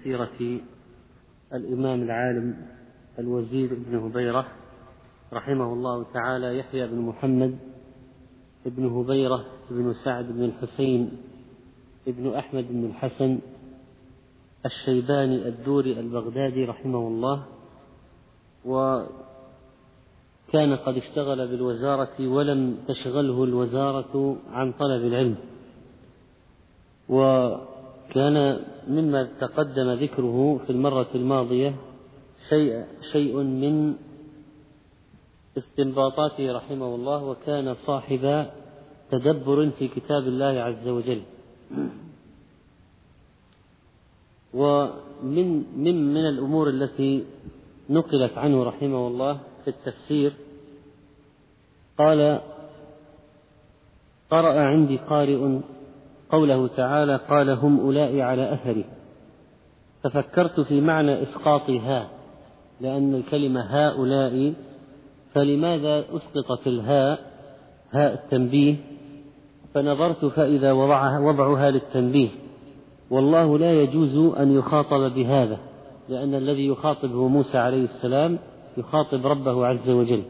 سيرة الإمام العالم الوزير بن هبيرة رحمه الله تعالى يحيى بن محمد بن هبيرة بن سعد بن الحسين بن أحمد بن الحسن الشيباني الدوري البغدادي رحمه الله. وكان قد اشتغل بالوزارة ولم تشغله الوزارة عن طلب العلم، وكان مما تقدم ذكره في المرة الماضية شيء من استنباطاته رحمه الله، وكان صاحب تدبر في كتاب الله عز وجل. ومن الأمور التي نقلت عنه رحمه الله في التفسير قال: قرأ عندي قارئ قوله تعالى: قال هم أولئك على أثري، ففكرت في معنى إسقاط هاء، لأن الكلمة هؤلاء، فلماذا أسقطت الهاء هاء التنبيه؟ فنظرت فإذا وضعها للتنبيه، والله لا يجوز أن يخاطب بهذا، لأن الذي يخاطبه موسى عليه السلام يخاطب ربه عز وجل،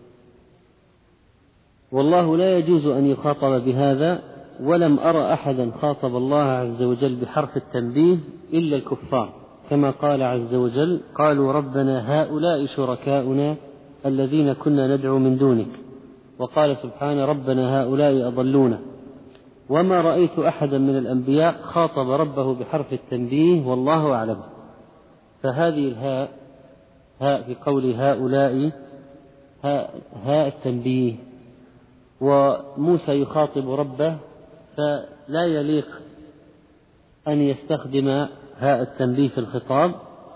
والله لا يجوز أن يخاطب بهذا. ولم أرى أحدا خاطب الله عز وجل بحرف التنبيه إلا الكفار، كما قال عز وجل: قالوا ربنا هؤلاء شركاؤنا الذين كنا ندعو من دونك. وقال سبحانه: ربنا هؤلاء أضلونا. وما رأيت أحدا من الأنبياء خاطب ربه بحرف التنبيه، والله أعلم. فهذه الهاء في قول هؤلاء هاء التنبيه، وموسى يخاطب ربه، فلا يليق أن يستخدم هاء التنبيه في الخطاب.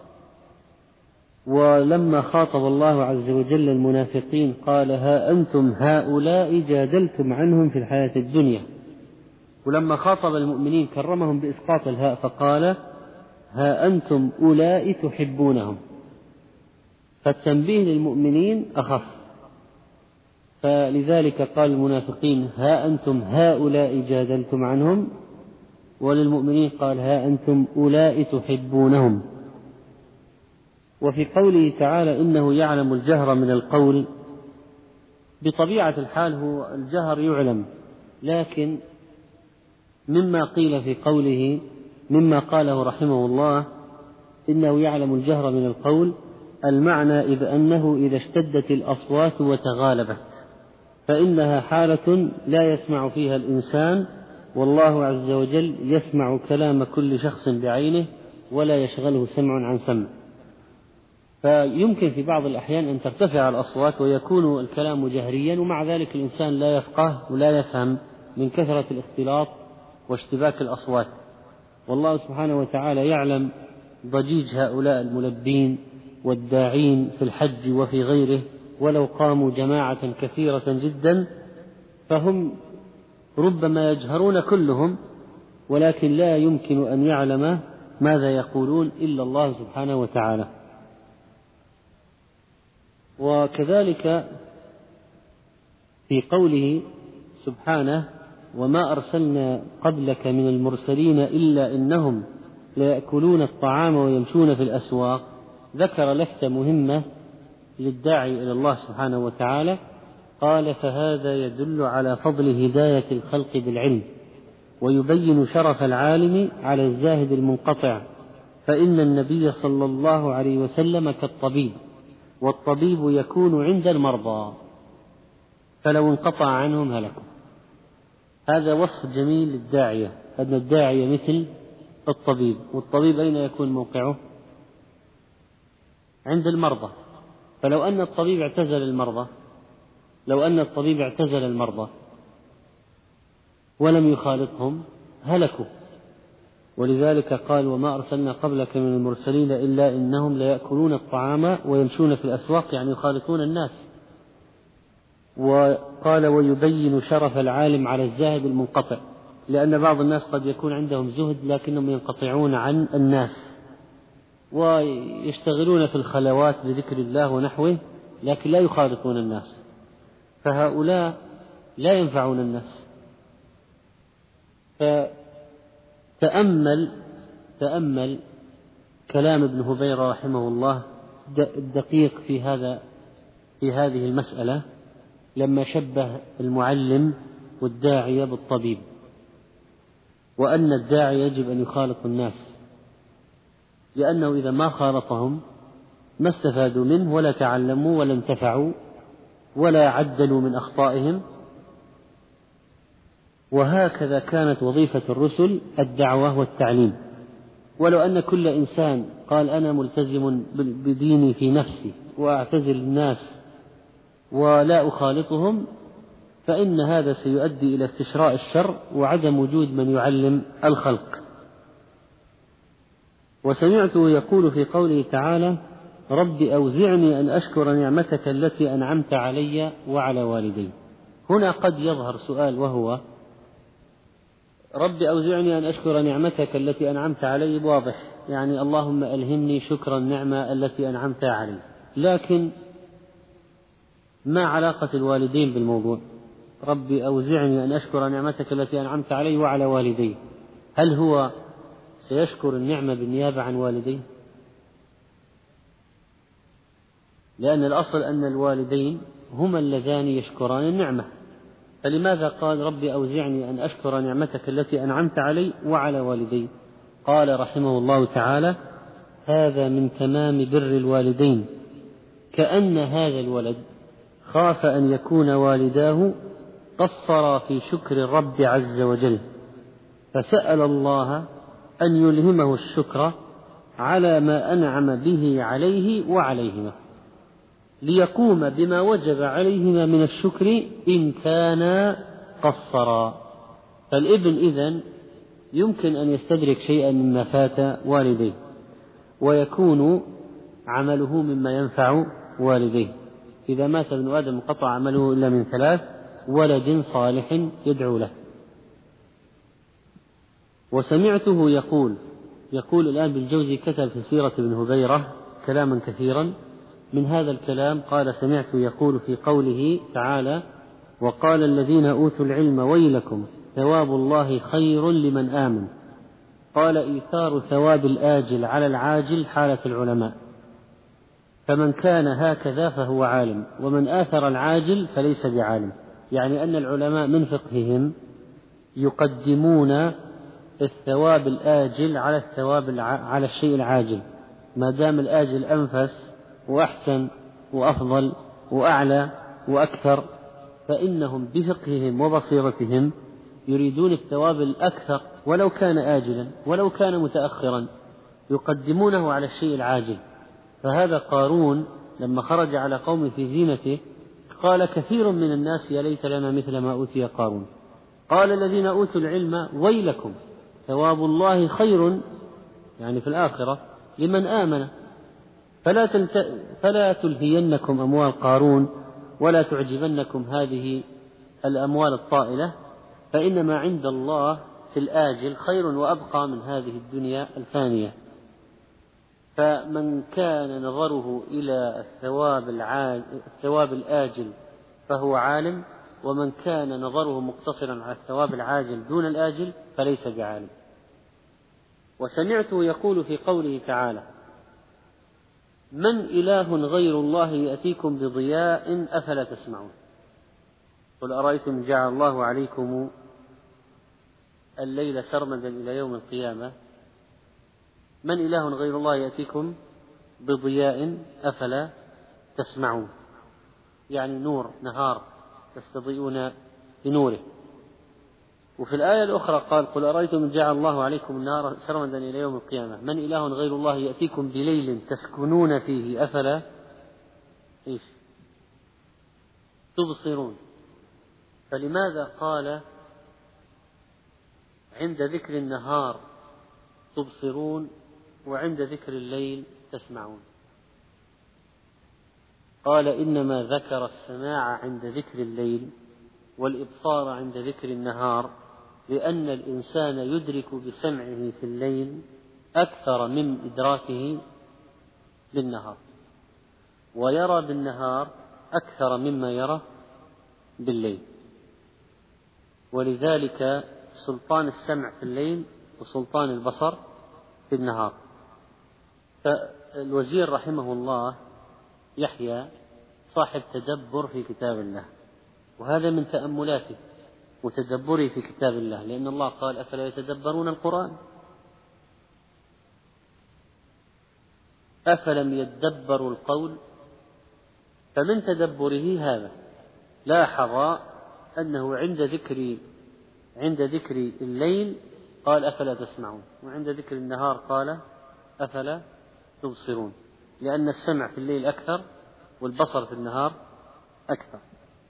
ولما خاطب الله عز وجل المنافقين قال: ها أنتم هؤلاء جادلتم عنهم في الحياة الدنيا. ولما خاطب المؤمنين كرمهم بإسقاط الهاء فقال: ها أنتم أولئك تحبونهم. فالتنبيه للمؤمنين أخف، فلذلك قال المنافقين: ها أنتم هؤلاء جادلتم عنهم، وللمؤمنين قال: ها أنتم أولئك تحبونهم. وفي قوله تعالى: إنه يعلم الجهر من القول، بطبيعة الحال هو الجهر يعلم، لكن مما قيل في قوله، مما قاله رحمه الله إنه يعلم الجهر من القول، المعنى أنه إذا اشتدت الأصوات وتغالبت فإنها حالة لا يسمع فيها الإنسان، والله عز وجل يسمع كلام كل شخص بعينه ولا يشغله سمع عن سمع. فيمكن في بعض الأحيان أن ترتفع الأصوات ويكون الكلام جهريا، ومع ذلك الإنسان لا يفقه ولا يفهم من كثرة الاختلاط واشتباك الأصوات. والله سبحانه وتعالى يعلم ضجيج هؤلاء الملبين والداعين في الحج وفي غيره، ولو قاموا جماعة كثيرة جدا فهم ربما يجهرون كلهم، ولكن لا يمكن أن يعلم ماذا يقولون إلا الله سبحانه وتعالى. وكذلك في قوله سبحانه: وما أرسلنا قبلك من المرسلين إلا إنهم ليأكلون الطعام ويمشون في الأسواق، ذكر لفتة مهمة للداعي إلى الله سبحانه وتعالى، قال: فهذا يدل على فضل هداية الخلق بالعلم، ويبين شرف العالم على الزاهد المنقطع، فإن النبي صلى الله عليه وسلم كالطبيب، والطبيب يكون عند المرضى، فلو انقطع عنهم هلكوا. هذا وصف جميل للداعية، أن الداعية مثل الطبيب، والطبيب أين يكون موقعه؟ عند المرضى. فلو أن الطبيب اعتزل المرضى ولم يخالطهم هلكوا. ولذلك قال: وما أرسلنا قبلك من المرسلين إلا إنهم ليأكلون الطعام ويمشون في الأسواق، يعني يخالطون الناس. وقال: ويبين شرف العالم على الزاهد المنقطع، لأن بعض الناس قد يكون عندهم زهد لكنهم ينقطعون عن الناس ويشتغلون في الخلوات بذكر الله ونحوه، لكن لا يخالطون الناس، فهؤلاء لا ينفعون الناس. فتأمل كلام ابن هبيرة رحمه الله الدقيق في هذه المسألة لما شبه المعلم والداعية بالطبيب، وأن الداعي يجب أن يخالط الناس، لأنه إذا ما خالطهم ما استفادوا منه ولا تعلموا ولا انتفعوا ولا عدلوا من أخطائهم. وهكذا كانت وظيفة الرسل الدعوة والتعليم. ولو أن كل إنسان قال أنا ملتزم بديني في نفسي وأعتزل الناس ولا أخالطهم، فإن هذا سيؤدي إلى استشراء الشر وعدم وجود من يعلم الخلق. وسمعته يقول في قوله تعالى: رب أوزعني أن أشكر نعمتك التي أنعمت علي وعلى والدي. هنا قد يظهر سؤال، وهو رب أوزعني أن أشكر نعمتك التي أنعمت علي واضح، يعني اللهم ألهمني شكر النعمة التي أنعمت علي، لكن ما علاقة الوالدين بالموضوع؟ رب أوزعني أن أشكر نعمتك التي أنعمت علي وعلى والدي، هل هو سيشكر النعمة بالنيابة عن والديه؟ لأن الأصل أن الوالدين هما اللذان يشكران النعمة، فلماذا قال رب أوزعني أن أشكر نعمتك التي أنعمت علي وعلى والدي؟ قال رحمه الله تعالى: هذا من تمام بر الوالدين، كأن هذا الولد خاف أن يكون والداه قصرا في شكر الرب عز وجل، فسأل الله أن يلهمه الشكر على ما أنعم به عليه وعليهما، ليقوم بما وجب عليهما من الشكر إن كان قصرا. فالابن إذن يمكن أن يستدرك شيئا مما فات والديه، ويكون عمله مما ينفع والديه. إذا مات ابن آدم انقطع عمله إلا من 3: ولد صالح يدعو له. وسمعته يقول الآن بالجوزي كتب في سيرة ابن هبيرة كلاما كثيرا. من هذا الكلام قال: سمعت يقول في قوله تعالى: وقال الذين أوتوا العلم ويلكم ثواب الله خير لمن آمن. قال: إيثار ثواب الآجل على العاجل حالة العلماء، فمن كان هكذا فهو عالم، ومن آثر العاجل فليس بعالم. يعني أن العلماء من فقههم يقدمون الثواب الآجل على الشيء العاجل، ما دام الآجل أنفس وأحسن وأفضل وأعلى وأكثر، فإنهم بفقههم وبصيرتهم يريدون الثواب الأكثر ولو كان آجلا ولو كان متأخرا، يقدمونه على الشيء العاجل. فهذا قارون لما خرج على قوم في زينته قال: كثير من الناس يا ليت لنا مثل ما أوتي قارون. قال الذين أوتوا العلم ويلكم ثواب الله خير، يعني في الآخرة، لمن آمن. فلا تلهينكم أموال قارون ولا تعجبنكم هذه الأموال الطائلة، فإنما عند الله في الآجل خير وأبقى من هذه الدنيا الفانية. فمن كان نظره إلى الثواب الآجل فهو عالم، ومن كان نظره مقتصرا على الثواب العاجل دون الآجل فليس بعالم. وسمعته يقول في قوله تعالى: من إله غير الله يأتيكم بضياء أفلا تسمعون. قل أرأيتم جعل الله عليكم الليل سرمدا إلى يوم القيامة، من إله غير الله يأتيكم بضياء أفلا تسمعون، يعني نور نهار تستضيئون بنوره. وفي الآية الأخرى قال: قل أرأيتم جعل الله عليكم النهار سرمدا إلى يوم القيامة، من إله غير الله يأتيكم بليل تسكنون فيه أفلا تبصرون. فلماذا قال عند ذكر النهار تبصرون وعند ذكر الليل تسمعون؟ قال: إنما ذكر السماع عند ذكر الليل والإبصار عند ذكر النهار، لأن الإنسان يدرك بسمعه في الليل أكثر من إدراكه بالنهار، ويرى بالنهار أكثر مما يرى بالليل. ولذلك سلطان السمع في الليل وسلطان البصر في النهار. فالوزير رحمه الله يحيى صاحب تدبر في كتاب الله، وهذا من تأملاته وتدبره في كتاب الله، لأن الله قال: أفلا يتدبرون القرآن؟ أفلم يدبروا القول؟ فمن تدبره هذا لاحظ أنه عند ذكر الليل قال: أفلا تسمعون، وعند ذكر النهار قال: أفلا تبصرون، لأن السمع في الليل أكثر والبصر في النهار أكثر.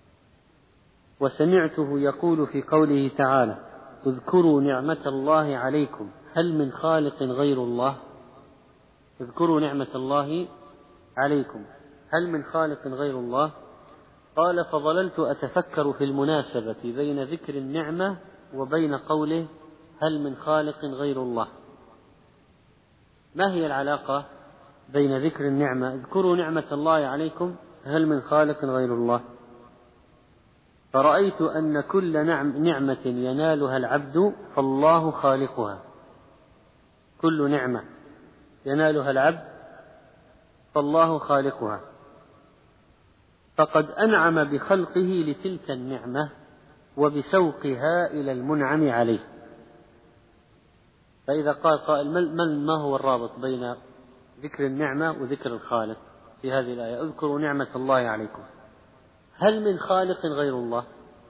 وسمعته يقول في قوله تعالى: اذكروا نعمة الله عليكم هل من خالق غير الله. اذكروا نعمة الله عليكم هل من خالق غير الله. قال: فظللت أتفكر في المناسبة بين ذكر النعمة وبين قوله: هل من خالق غير الله. ما هي العلاقة بين ذكر النعمة اذكروا نعمة الله عليكم هل من خالق غير الله؟ فرأيت أن كل نعمة ينالها العبد فالله خالقها. كل نعمة ينالها العبد فالله خالقها، فقد أنعم بخلقه لتلك النعمة وبسوقها إلى المنعم عليه. فإذا قال قائل: ما هو الرابط بين ذكر النعمة وذكر الخالق في هذه الآية؟ اذكروا نعمة الله عليكم هل من خالق غير الله؟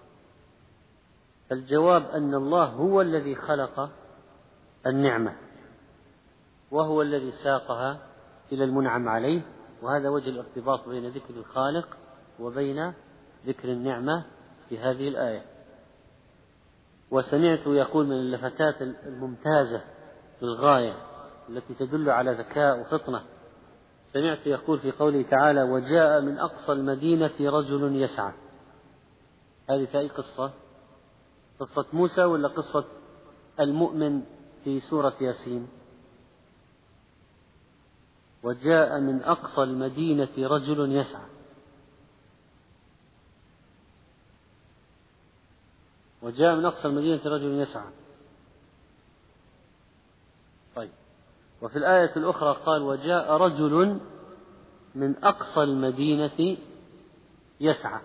الجواب أن الله هو الذي خلق النعمة وهو الذي ساقها إلى المنعم عليه، وهذا وجه الارتباط بين ذكر الخالق وبين ذكر النعمة في هذه الآية. وسمعت يقول من اللفتات الممتازة للغاية التي تدل على ذكاء وفطنة، سمعت يقول في قوله تعالى: وجاء من أقصى المدينة رجل يسعى. هذه في أي قصة؟ قصة موسى ولا قصة المؤمن في سورة ياسين؟ وجاء من أقصى المدينة رجل يسعى. وجاء من أقصى المدينة رجل يسعى. طيب، وفي الآية الأخرى قال: وجاء رجل من أقصى المدينة يسعى.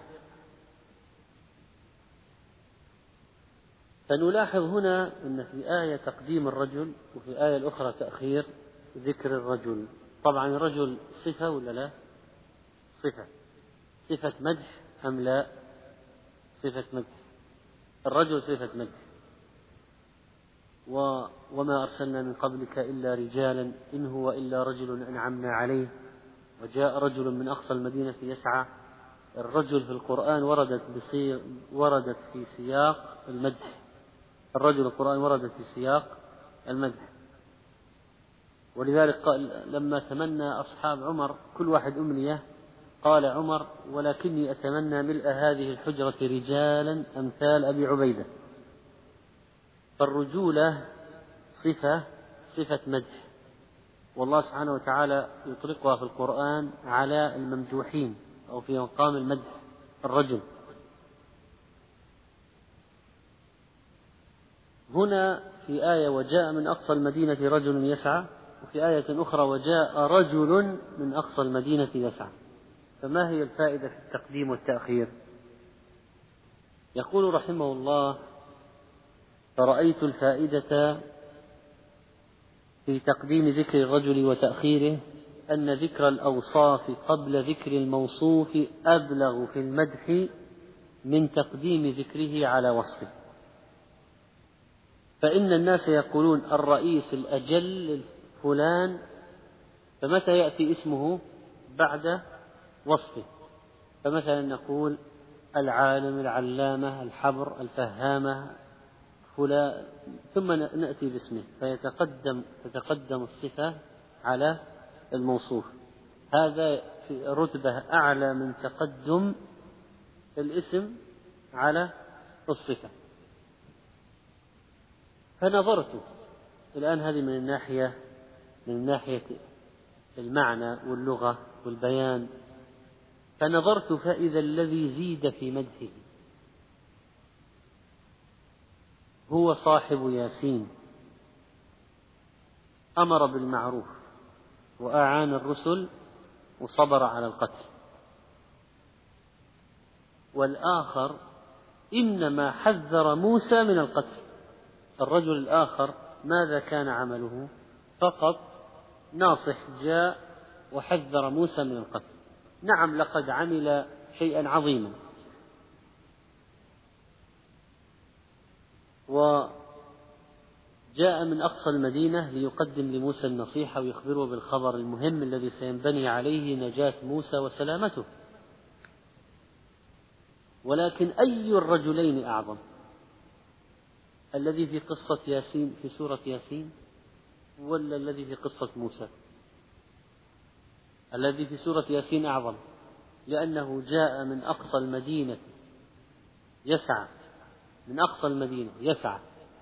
فنلاحظ هنا أن في آية تقديم الرجل وفي الآية الأخرى تأخير ذكر الرجل. طبعا الرجل صفة ولا لا؟ صفة مدح أم لا؟ صفة مدح. الرجل صفة مدح. وما أرسلنا من قبلك إلا رجالا إن هو إلا رجل أنعمنا عليه. وجاء رجل من أقصى المدينة يسعى. الرجل في القرآن وردت في سياق المدح. الرجل القرآن وردت في سياق المدح. ولذلك قال لما تمنى أصحاب عمر كل واحد أمنية، قال عمر: ولكني أتمنى ملء هذه الحجرة رجالا أمثال أبي عبيدة. فالرجولة صفة مدح، والله سبحانه وتعالى يطلقها في القرآن على الممدوحين أو في مقام المدح الرجل. هنا في آية: وجاء من أقصى المدينة رجل يسعى، وفي آية أخرى: وجاء رجل من أقصى المدينة يسعى. فما هي الفائدة في التقديم والتأخير؟ يقول رحمه الله: فرأيت الفائدة في تقديم ذكر الرجل وتأخيره أن ذكر الأوصاف قبل ذكر الموصوف أبلغ في المدح من تقديم ذكره على وصفه. فإن الناس يقولون الرئيس الأجل فلان، فمتى يأتي اسمه؟ بعد وصفه. فمثلا نقول العالم، العلامة، الحبر، الفهامة فلان، ثم نأتي باسمه فتتقدم الصفة على الموصوف. هذا في رتبة أعلى من تقدم الاسم على الصفة. فنظرت الآن هذه من ناحية المعنى واللغة والبيان. فنظرت فإذا الذي زيد في مدحه هو صاحب ياسين، أمر بالمعروف وأعان الرسل وصبر على القتل. والآخر إنما حذر موسى من القتل. الرجل الآخر ماذا كان عمله؟ فقط ناصح جاء وحذر موسى من القتل. نعم لقد عمل شيئا عظيما، وجاء من أقصى المدينة ليقدم لموسى النصيحة ويخبره بالخبر المهم الذي سينبني عليه نجاة موسى وسلامته. ولكن أي الرجلين أعظم؟ الذي في قصة ياسين في سورة ياسين ولا الذي في قصة موسى؟ الذي في سورة ياسين أعظم، لأنه جاء من أقصى المدينة يسعى، من أقصى المدينة يسعى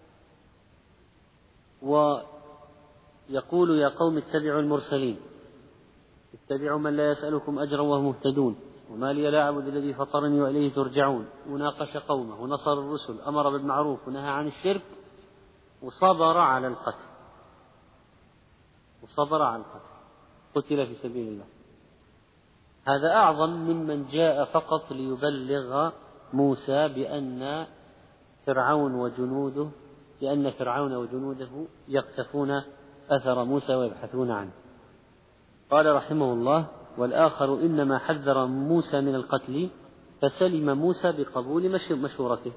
ويقول يا قوم اتبعوا المرسلين، اتبعوا من لا يسألكم أجرا وهم مهتدون، وما لي لا أعبد الذي فطرني وإليه ترجعون، وناقش قومه ونصر الرسل، أمر بالمعروف ونهى عن الشرك، وصبر على القتل، وصبر على القتل، قتل في سبيل الله. هذا أعظم ممن جاء فقط ليبلغ موسى بأن فرعون وجنوده يقتفون أثر موسى ويبحثون عنه. قال رحمه الله: والآخر إنما حذر موسى من القتل فسلم موسى بقبول مشورته.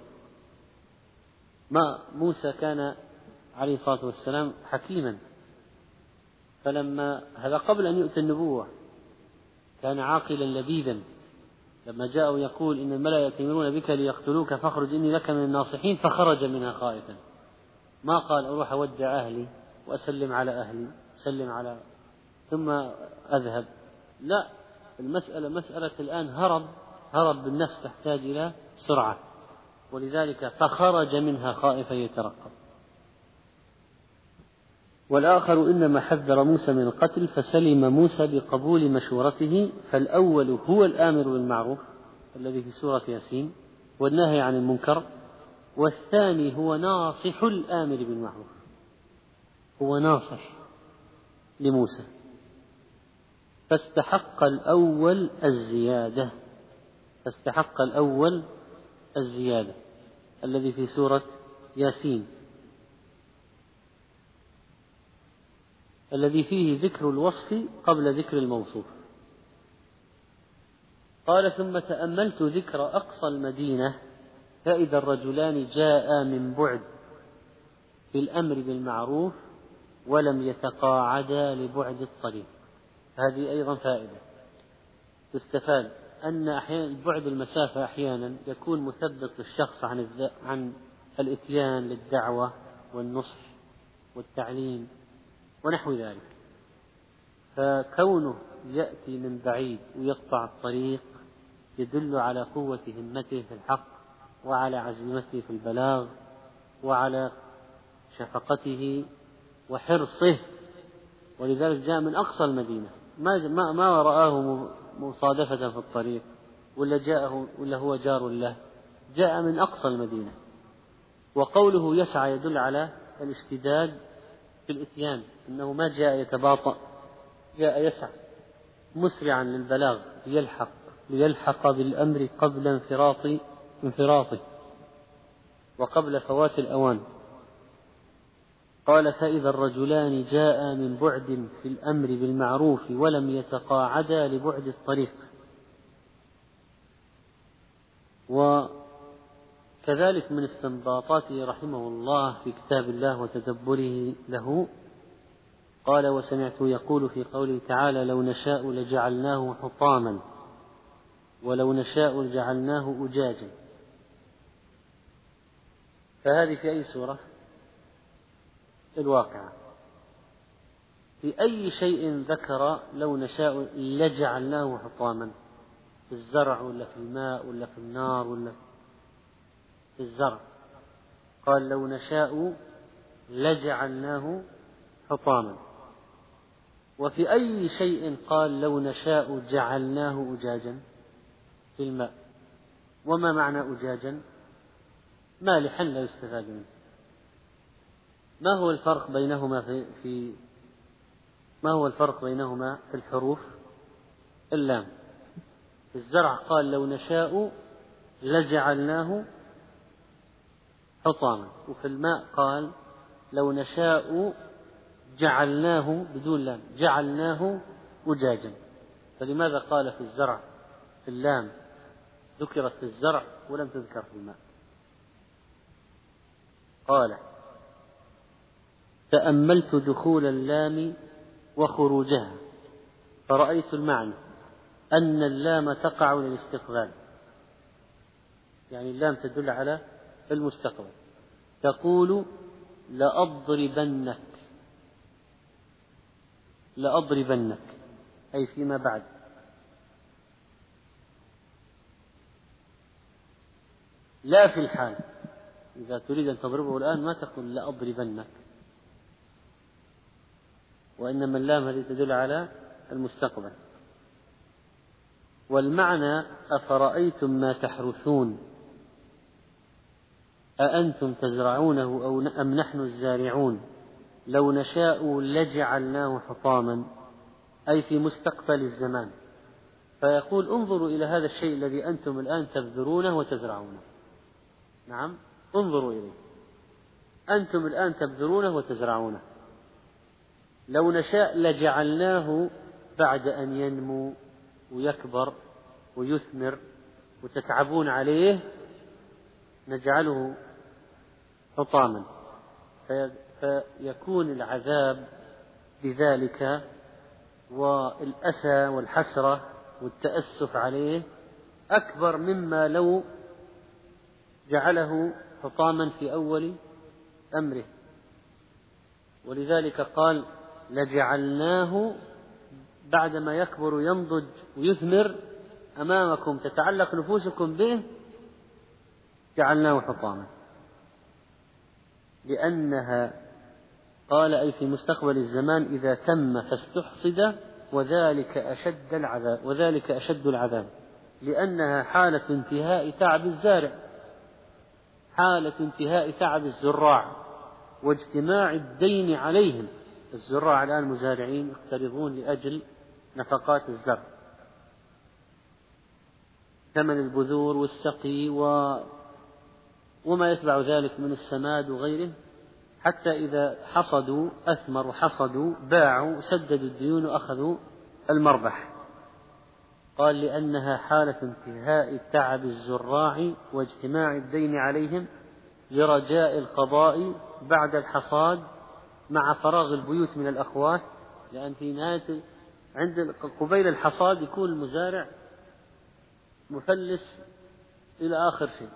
ما موسى كان عليه الصلاة والسلام حكيما، فلما هذا قبل أن يؤتى النبوة كان عاقلا لبيبا، لما جاءوا يقول إن الملأ يأتمرون بك ليقتلوك فاخرج إني لك من الناصحين، فخرج منها خائفا. ما قال أروح أودع أهلي وأسلم على أهلي ثم أذهب، لا، المسألة مسألة الآن هرب بالنفس، تحتاج إلى سرعة، ولذلك فخرج منها خائفا يترقب. والآخر إنما حذر موسى من القتل فسلم موسى بقبول مشورته، فالأول هو الآمر بالمعروف الذي في سورة ياسين والنهي عن المنكر، والثاني هو ناصح الآمر بالمعروف، هو ناصح لموسى، فاستحق الأول الزيادة الذي في سورة ياسين، الذي فيه ذكر الوصف قبل ذكر الموصوف. قال: ثم تأملت ذكر أقصى المدينة فإذا الرجلان جاء من بعد في الأمر بالمعروف ولم يتقاعدا لبعد الطريق. هذه أيضا فائدة تستفاد، أن أحيانا بعد المسافة أحيانا يكون مثبط للشخص عن الإتيان للدعوة والنصح والتعليم ونحو ذلك، فكونه يأتي من بعيد ويقطع الطريق يدل على قوة همته في الحق وعلى عزيمته في البلاغ وعلى شفقته وحرصه، ولذلك جاء من أقصى المدينة، ما رآه مصادفة في الطريق ولا هو جار له، جاء من أقصى المدينة. وقوله يسعى يدل على الاشتداد في الإتيان، إنه ما جاء يتباطأ، جاء يسعى مسرعا للبلاغ ليلحق بالأمر قبل انفراطه وقبل فوات الأوان. قال: فإذا الرجلان جاء من بعد في الأمر بالمعروف ولم يتقاعدا لبعد الطريق. وكذلك من استنباطاته رحمه الله في كتاب الله وتدبره له، قال: وسمعته يقول في قوله تعالى: لو نشاء لجعلناه حطاما ولو نشاء لجعلناه أجاجا. فهذه في أي سورة؟ الواقعة. في أي شيء ذكر لو نشاء لجعلناه حطاما؟ في الزرع ولا في الماء ولا في النار ولا في الزرع؟ قال: لو نشاء لجعلناه حطاما. وفي أي شيء قال لو نشاء جعلناه أجاجا؟ في الماء. وما معنى أجاجا؟ مالحا لا يستفاد منه. ما هو الفرق بينهما ما هو الفرق بينهما في الحروف؟ اللام. في الزرع قال لو نشاء لجعلناه حطاما، وفي الماء قال لو نشاء جعلناه بدون لام جعلناه أجاجا. فلماذا قال في الزرع في اللام ذكرت في الزرع ولم تذكر في الماء؟ قال تأملت دخول اللام وخروجها فرأيت المعنى أن اللام تقع للاستقبال، يعني اللام تدل على المستقبل، تقول لأضربنك لأضربنك أي فيما بعد. لا في الحال، إذا تريد أن تضربه الآن ما تقول لأضربنك، وإنما اللام هذه تدل على المستقبل. والمعنى أفرأيتم ما تحرثون أأنتم تزرعونه أم نحن الزارعون لو نشاء لجعلناه حطاما، أي في مستقبل الزمان. فيقول انظروا إلى هذا الشيء الذي أنتم الآن تبذرونه وتزرعونه. نعم، انظروا إليه، أنتم الآن تبذرونه وتزرعونه، لو نشاء لجعلناه بعد أن ينمو ويكبر ويثمر وتتعبون عليه نجعله حطاما، فيكون العذاب بذلك والأسى والحسرة والتأسف عليه أكبر مما لو جعله حطاما في أول أمره. ولذلك قال لجعلناه بعدما يكبر وينضج ويثمر أمامكم تتعلق نفوسكم به جعلناه حطاما، لأنها قال أي في مستقبل الزمان إذا تم فاستحصد وذلك أشد العذاب، لأنها حالة انتهاء تعب الزارع، حالة انتهاء تعب الزراع واجتماع الدين عليهم. الزراع الآن مزارعين يقترضون لأجل نفقات الزرع، ثمن البذور والسقي وما يتبع ذلك من السماد وغيره، حتى إذا حصدوا أثمر وحصدوا باعوا سددوا الديون وأخذوا المربح. قال لأنها حالة انتهاء تعب الزراع واجتماع الدين عليهم لرجاء القضاء بعد الحصاد مع فراغ البيوت من الأخوات، لأن في نهاية عند قبيل الحصاد يكون المزارع مفلس إلى آخر شيء،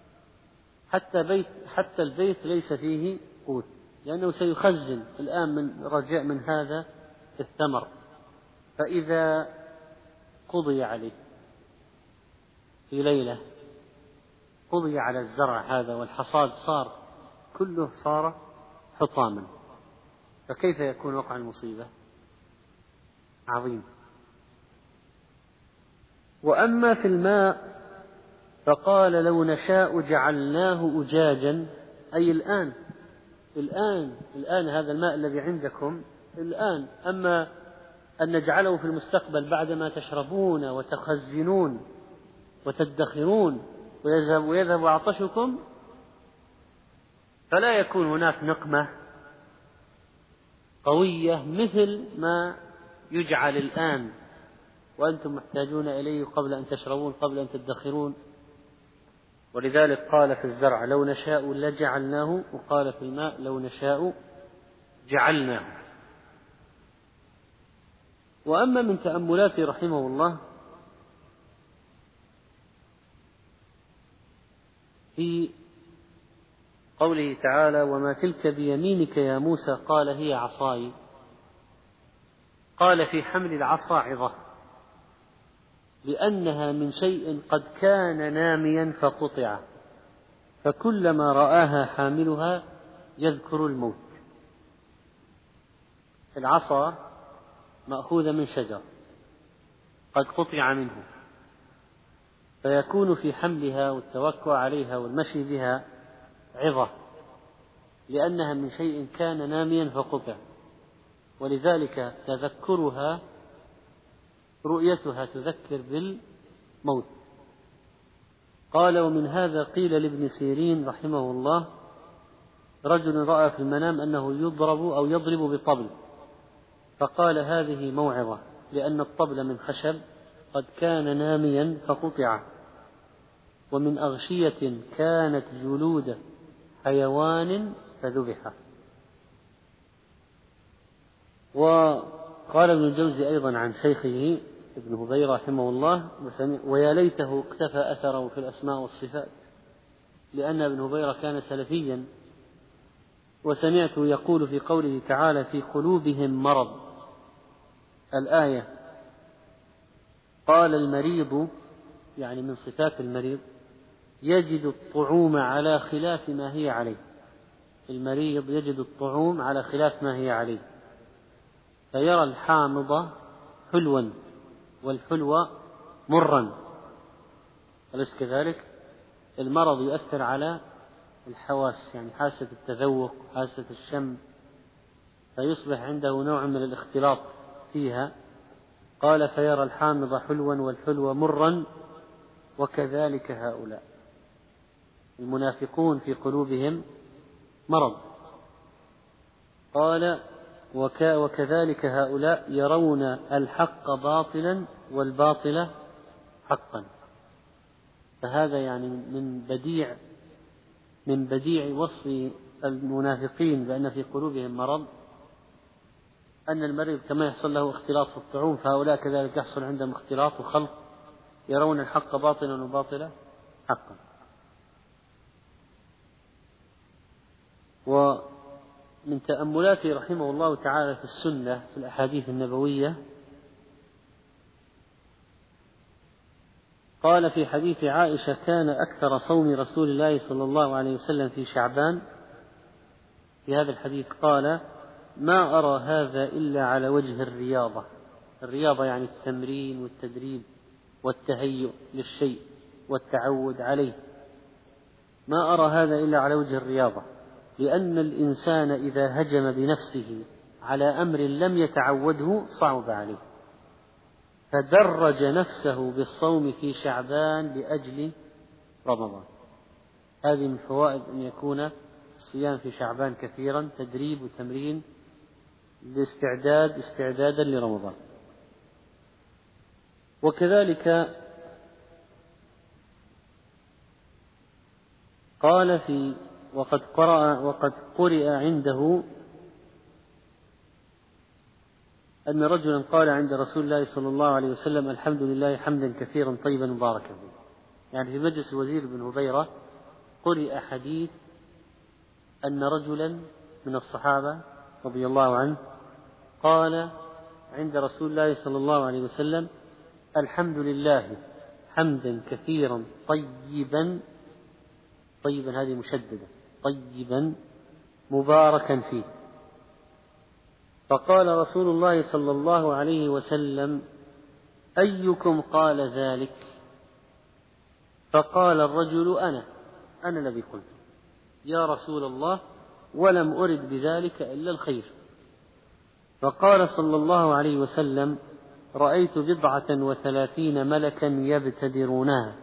حتى البيت ليس فيه قوت، لأنه سيخزن الآن من رجاء من هذا الثمر. فإذا قضي عليه في ليلة، قضي على الزرع هذا والحصاد كله صار حطاما، فكيف يكون وقع المصيبة؟ عظيم. وأما في الماء فقال لو نشاء جعلناه أجاجا، أي الآن هذا الماء الذي عندكم الآن، أما أن نجعله في المستقبل بعدما تشربون وتخزنون وتدخرون ويذهب عطشكم، فلا يكون هناك نقمة قوية مثل ما يجعل الآن وأنتم محتاجون إليه قبل أن تشربون قبل أن تدخرون. ولذلك قال في الزرع لو نشاء لجعلناه، وقال في الماء لو نشاء جعلناه. وأما من تأملاته رحمه الله في قوله تعالى وما تلك بيمينك يا موسى قال هي عصاي، قال في حمل العصا عظة، لأنها من شيء قد كان ناميا فقطع، فكلما رآها حاملها يذكر الموت. العصا مأخوذة من شجر قد قطع منه، فيكون في حملها والتوكل عليها والمشي بها عظة، لأنها من شيء كان ناميا فقطع. ولذلك تذكرها رؤيتها تذكر بالموت. قال: ومن هذا قيل لابن سيرين رحمه الله: رجل رأى في المنام أنه يضرب أو يضرب بطبل، فقال: هذه موعظة، لأن الطبل من خشب قد كان ناميا فقطع، ومن أغشية كانت جلود حيوان فذبح. وقال ابن الجوزي أيضا عن شيخه ابن هبيرة رحمه الله: ويا ليته اقتفى أثره في الأسماء والصفات، لأن ابن هبيرة كان سلفيا، وسمعته يقول في قوله تعالى: في قلوبهم مرض، الآية، قال: المريض، يعني من صفات المريض، يجد الطعوم على خلاف ما هي عليه. المريض يجد الطعوم على خلاف ما هي عليه، فيرى الحامض حلوا والحلو مرا. أليس كذلك؟ المرض يؤثر على الحواس، يعني حاسة التذوق، حاسة الشم، فيصبح عنده نوع من الاختلاط فيها. قال: فيرى الحامض حلوا والحلو مرا، وكذلك هؤلاء. المنافقون في قلوبهم مرض. قال: وكذلك هؤلاء يرون الحق باطلا والباطل حقا. فهذا يعني من بديع وصف المنافقين بأن في قلوبهم مرض، أن المريض كما يحصل له اختلاط في الطعوم، فهؤلاء كذلك يحصل عندهم اختلاط وخلط، يرون الحق باطلا والباطل حقا. ومن تأملاته رحمه الله تعالى في السنة في الأحاديث النبوية، قال في حديث عائشة: كان أكثر صوم رسول الله صلى الله عليه وسلم في شعبان. في هذا الحديث قال: ما أرى هذا إلا على وجه الرياضة. الرياضة يعني التمرين والتدريب والتهيؤ للشيء والتعود عليه. ما أرى هذا إلا على وجه الرياضة، لأن الإنسان إذا هجم بنفسه على أمر لم يتعوده صعب عليه، فدرج نفسه بالصوم في شعبان لأجل رمضان. هذه من فوائد أن يكون الصيام في شعبان كثيرا، تدريب وتمرين استعدادا لرمضان. وكذلك قال وقد قرئ عنده أن رجلا قال عند رسول الله صلى الله عليه وسلم: الحمد لله حمدا كثيرا طيبا مباركا فيه. يعني في مجلس وزير بن هبيرة قرئ حديث أن رجلا من الصحابة رضي الله عنه قال عند رسول الله صلى الله عليه وسلم: الحمد لله حمدا كثيرا طيبا هذه مشددة، طيبا مباركا فيه. فقال رسول الله صلى الله عليه وسلم: أيكم قال ذلك؟ فقال الرجل: أنا الذي قلت يا رسول الله، ولم أرد بذلك إلا الخير. فقال صلى الله عليه وسلم: رأيت 37 ملكا يبتدرونها.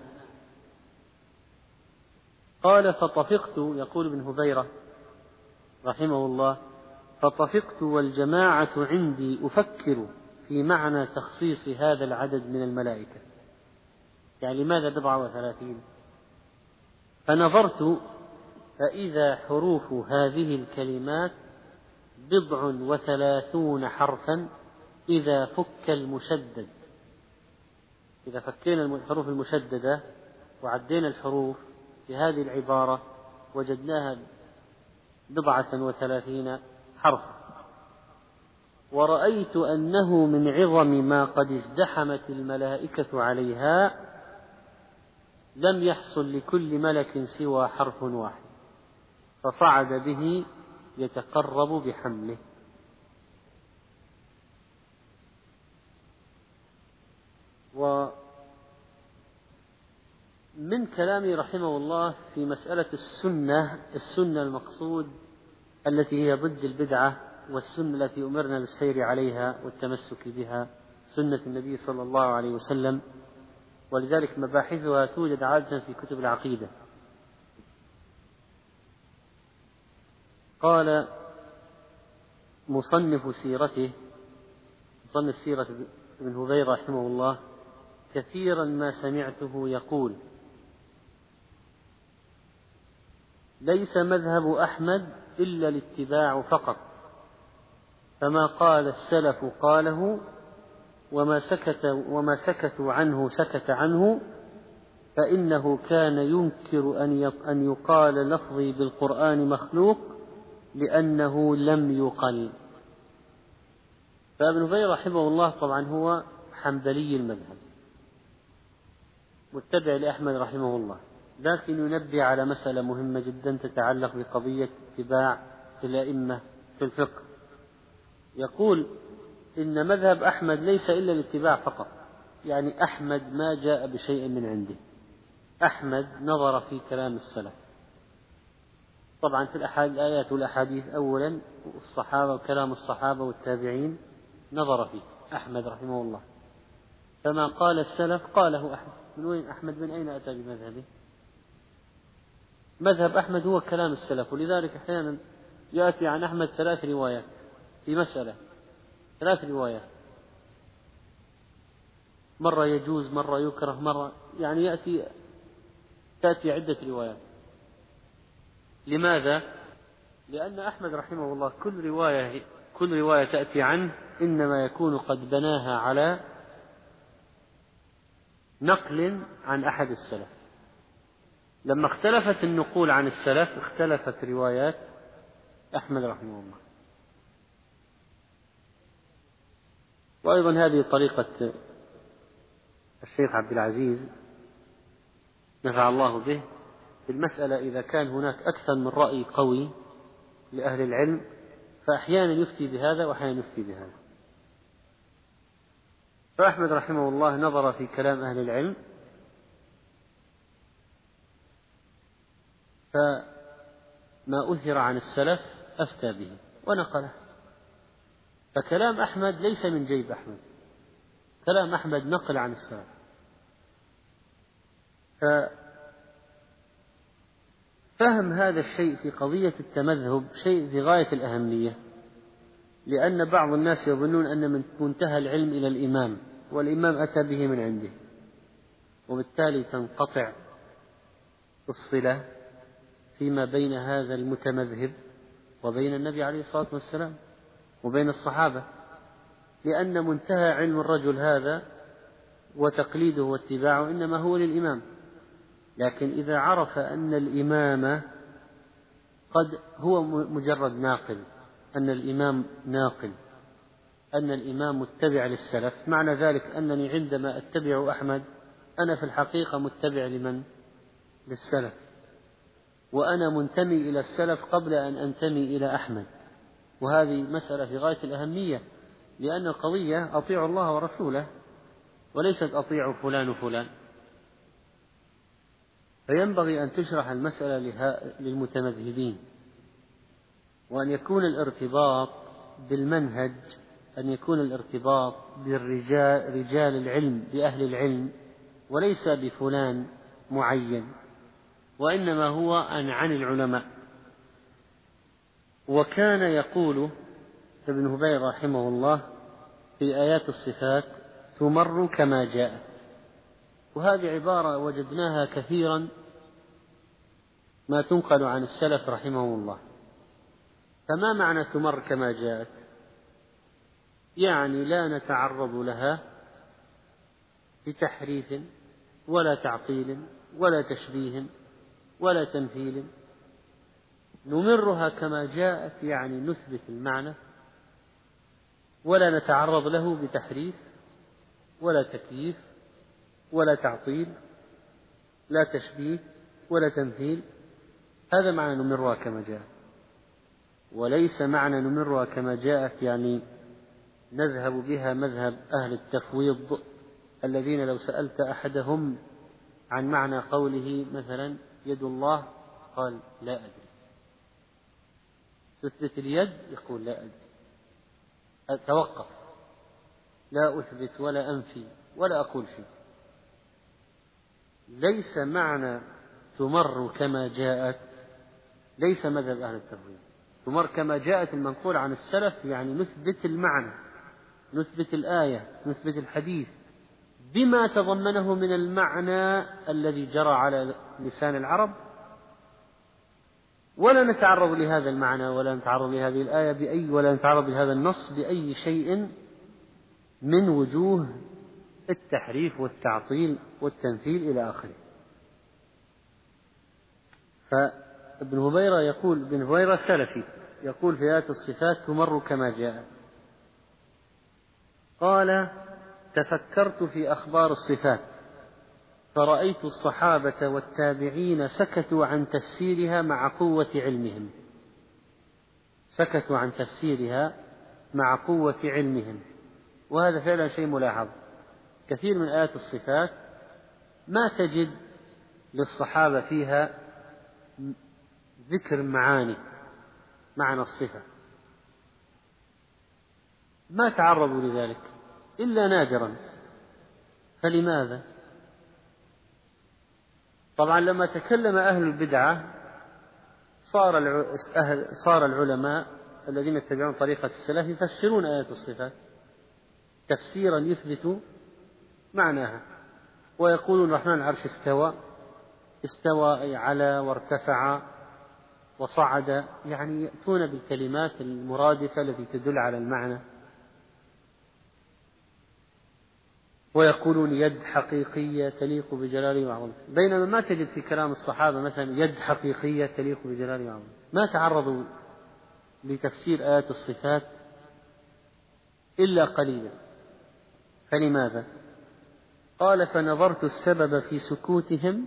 قال: فطفقت، يقول ابن هبيرة رحمه الله، فطفقت والجماعة عندي أفكر في معنى تخصيص هذا العدد من الملائكة، يعني لماذا 37؟ فنظرت فإذا حروف هذه الكلمات 37 حرفا إذا فك المشدد. إذا فكينا الحروف المشددة وعدينا الحروف في هذه العبارة وجدناها 37 حرفا. ورأيت أنه من عظم ما قد ازدحمت الملائكة عليها لم يحصل لكل ملك سوى حرف واحد، فصعد به يتقرب بحمله. ومن كلامه رحمه الله في مسألة السنة المقصود التي هي ضد البدعة والسنة التي أمرنا بالسير عليها والتمسك بها سنة النبي صلى الله عليه وسلم، ولذلك مباحثها توجد عادة في كتب العقيدة. قال مصنف سيرة ابن هبير رحمه الله: كثيرا ما سمعته يقول: ليس مذهب أحمد إلا الاتباع فقط، فما قال السلف قاله، وما سكتوا عنه سكت عنه، فإنه كان ينكر أن يقال لفظي بالقرآن مخلوق لأنه لم يقل. فابن هبير رحمه الله طبعا هو حنبلي المذهب متبع لأحمد رحمه الله، لكن ينبه على مسألة مهمة جدا تتعلق بقضية اتباع الأئمة في الفقه. يقول إن مذهب أحمد ليس إلا الاتباع فقط، يعني أحمد ما جاء بشيء من عنده، أحمد نظر في كلام السلف، طبعا في الآيات والأحاديث أولا، والصحابة وكلام الصحابة والتابعين نظر فيه أحمد رحمه الله، فما قال السلف قاله أحمد. من وين أحمد؟ من أين أتى بمذهبه؟ مذهب أحمد هو كلام السلف، ولذلك أحيانا يأتي عن أحمد 3 روايات في مسألة، 3 روايات، مرة يجوز، مرة يكره، مرة يعني تأتي عدة روايات. لماذا؟ لأن أحمد رحمه الله كل رواية تأتي عنه إنما يكون قد بناها على نقل عن أحد السلف. لما اختلفت النقول عن السلف اختلفت روايات أحمد رحمه الله. وأيضا هذه طريقة الشيخ عبد العزيز نفع الله به في المسألة، إذا كان هناك أكثر من رأي قوي لأهل العلم فأحيانا يفتي بهذا وأحيانا يفتي بهذا. فأحمد رحمه الله نظر في كلام أهل العلم، فما أثر عن السلف أفتى به ونقله. فكلام أحمد ليس من جيب أحمد، كلام أحمد نقل عن السلف. فهم هذا الشيء في قضية التمذهب شيء في غاية الأهمية، لأن بعض الناس يظنون أن من منتهى العلم إلى الإمام، والإمام أتى به من عنده، وبالتالي تنقطع الصلة فيما بين هذا المتمذهب وبين النبي عليه الصلاة والسلام وبين الصحابة، لأن منتهى علم الرجل هذا وتقليده واتباعه إنما هو للإمام. لكن إذا عرف أن الإمام قد هو مجرد ناقل، أن الإمام ناقل، أن الإمام متبع للسلف، معنى ذلك أنني عندما أتبع أحمد أنا في الحقيقة متبع لمن؟ للسلف، وأنا منتمي إلى السلف قبل أن أنتمي إلى أحمد. وهذه مسألة في غاية الأهمية، لأن القضية أطيعوا الله ورسوله وليست أطيعوا فلان وفلان. فينبغي أن تشرح المسألة للمتمذهبين، وأن يكون الارتباط بالمنهج، أن يكون الارتباط برجال العلم، بأهل العلم، وليس بفلان معين، وإنما هو عن العلماء. وكان يقول ابن هبير رحمه الله في آيات الصفات: تمر كما جاءت. وهذه عبارة وجدناها كثيرا ما تنقل عن السلف رحمه الله. فما معنى تمر كما جاءت؟ يعني لا نتعرض لها بتحريف ولا تعطيل ولا تشبيه ولا تمثيل، نمرها كما جاءت، يعني نثبت المعنى ولا نتعرض له بتحريف ولا تكييف ولا تعطيل، لا تشبيه ولا تمثيل. هذا معنى نمرها كما جاءت، وليس معنى نمرها كما جاءت يعني نذهب بها مذهب أهل التفويض الذين لو سألت أحدهم عن معنى قوله مثلا يد الله قال لا أدري، تثبت اليد يقول لا أدري، أتوقف، لا أثبت ولا أنفي ولا أقول شيء. ليس معنى تمر كما جاءت ليس مذهب أهل التفويض. تمر كما جاءت المنقول عن السلف يعني نثبت المعنى، نثبت الآية، نثبت الحديث بما تضمنه من المعنى الذي جرى على لسان العرب، ولا نتعرض لهذا المعنى ولا نتعرض لهذه الآية ولا نتعرض لهذا النص بأي شيء من وجوه التحريف والتعطيل والتمثيل إلى آخره. فابن هبيرة يقول، ابن هبيرة سلفي يقول في آيات الصفات تمر كما جاءت. قال: تفكرت في أخبار الصفات فرأيت الصحابة والتابعين سكتوا عن تفسيرها مع قوة علمهم، سكتوا عن تفسيرها مع قوة علمهم. وهذا فعلا شيء ملاحظ. كثير من آيات الصفات ما تجد للصحابة فيها ذكر معنى الصفة، ما تعرضوا لذلك إلا نادرا. فلماذا؟ طبعا لما تكلم أهل البدعة صار العلماء الذين يتبعون طريقة السلف يفسرون آيات الصفات تفسيرا يثبت معناها، ويقولون الرحمن العرش استوى أي على وارتفع وصعد، يعني يأتون بالكلمات المرادفة التي تدل على المعنى. ويقولون يد حقيقية تليق بجلاله وعظمته، بينما ما تجد في كلام الصحابة مثلا يد حقيقية تليق بجلاله وعظمته. ما تعرضوا لتفسير آيات الصفات إلا قليلا. فلماذا؟ قال: فنظرت السبب في سكوتهم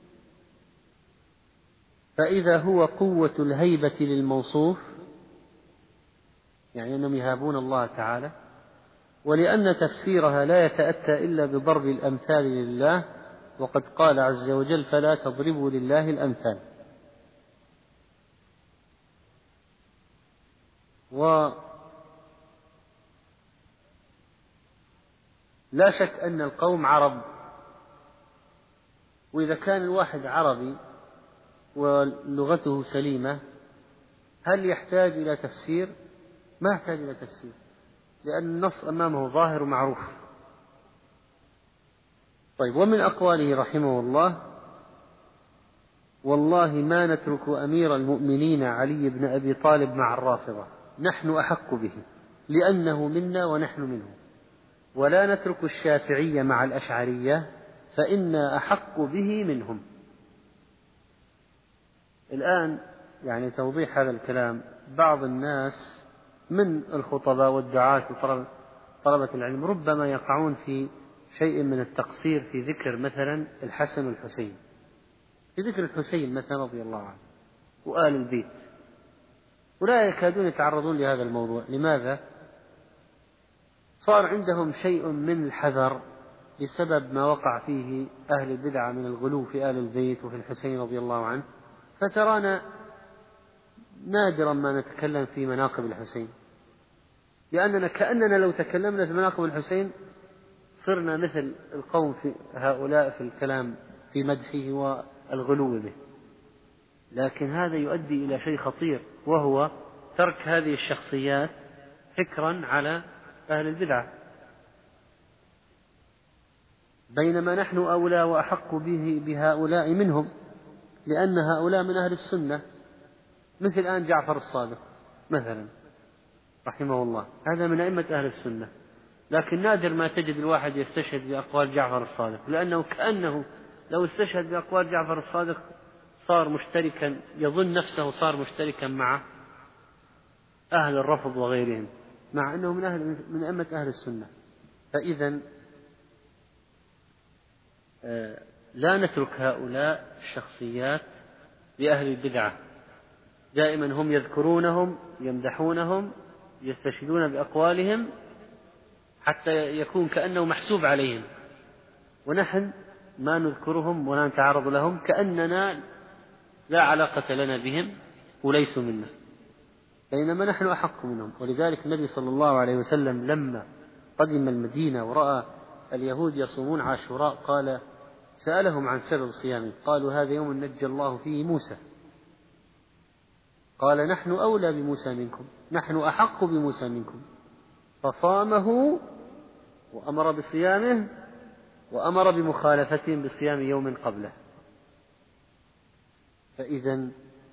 فإذا هو قوة الهيبة للموصوف، يعني أنهم يهابون الله تعالى، ولأن تفسيرها لا يتأتى إلا بضرب الأمثال لله، وقد قال عز وجل: فلا تضربوا لله الأمثال. ولا شك أن القوم عرب، وإذا كان الواحد عربي ولغته سليمة هل يحتاج إلى تفسير؟ ما يحتاج إلى تفسير، لأن النص أمامه ظاهر ومعروف. طيب، ومن أقواله رحمه الله: والله ما نترك أمير المؤمنين علي بن أبي طالب مع الرافضة، نحن أحق به لأنه منا ونحن منه، ولا نترك الشافعية مع الأشعرية فإنا أحق به منهم. الآن يعني توضيح هذا الكلام، بعض الناس من الخطباء والدعاة وطلبة العلم ربما يقعون في شيء من التقصير في ذكر مثلا الحسن والحسين، في ذكر الحسين مثلا رضي الله عنه وآل البيت، ولا يكادون يتعرضون لهذا الموضوع. لماذا؟ صار عندهم شيء من الحذر بسبب ما وقع فيه أهل البدعة من الغلو في آل البيت وفي الحسين رضي الله عنه، فترانا نادرا ما نتكلم في مناقب الحسين، لأننا كأننا لو تكلمنا في مناقب الحسين صرنا مثل القوم في هؤلاء في الكلام في مدحه والغلو به. لكن هذا يؤدي إلى شيء خطير، وهو ترك هذه الشخصيات فكرا على أهل البدعة، بينما نحن أولى وأحق بهؤلاء منهم، لأن هؤلاء من أهل السنة، مثل الآن جعفر الصادق مثلا رحمه الله، هذا من أئمة أهل السنة، لكن نادر ما تجد الواحد يستشهد بأقوال جعفر الصادق، لأنه كأنه لو استشهد بأقوال جعفر الصادق صار مشتركا، يظن نفسه صار مشتركا مع أهل الرفض وغيرهم، مع أنه من أئمة أهل السنة. فإذا لا نترك هؤلاء الشخصيات لأهل البدعة، دائما هم يذكرونهم يمدحونهم يستشهدون بأقوالهم حتى يكون كأنه محسوب عليهم، ونحن ما نذكرهم ولا نتعرض لهم، كأننا لا علاقة لنا بهم وليسوا منا. بينما نحن أحق منهم. ولذلك النبي صلى الله عليه وسلم لما قدم المدينة ورأى اليهود يصومون عاشوراء قال سألهم عن سبب صيامه، قالوا هذا يوم نجى الله فيه موسى. قال نحن أولى بموسى منكم، نحن أحق بموسى منكم، فصامه وأمر بصيامه وأمر بمخالفتهم بصيام يوم قبله. فإذا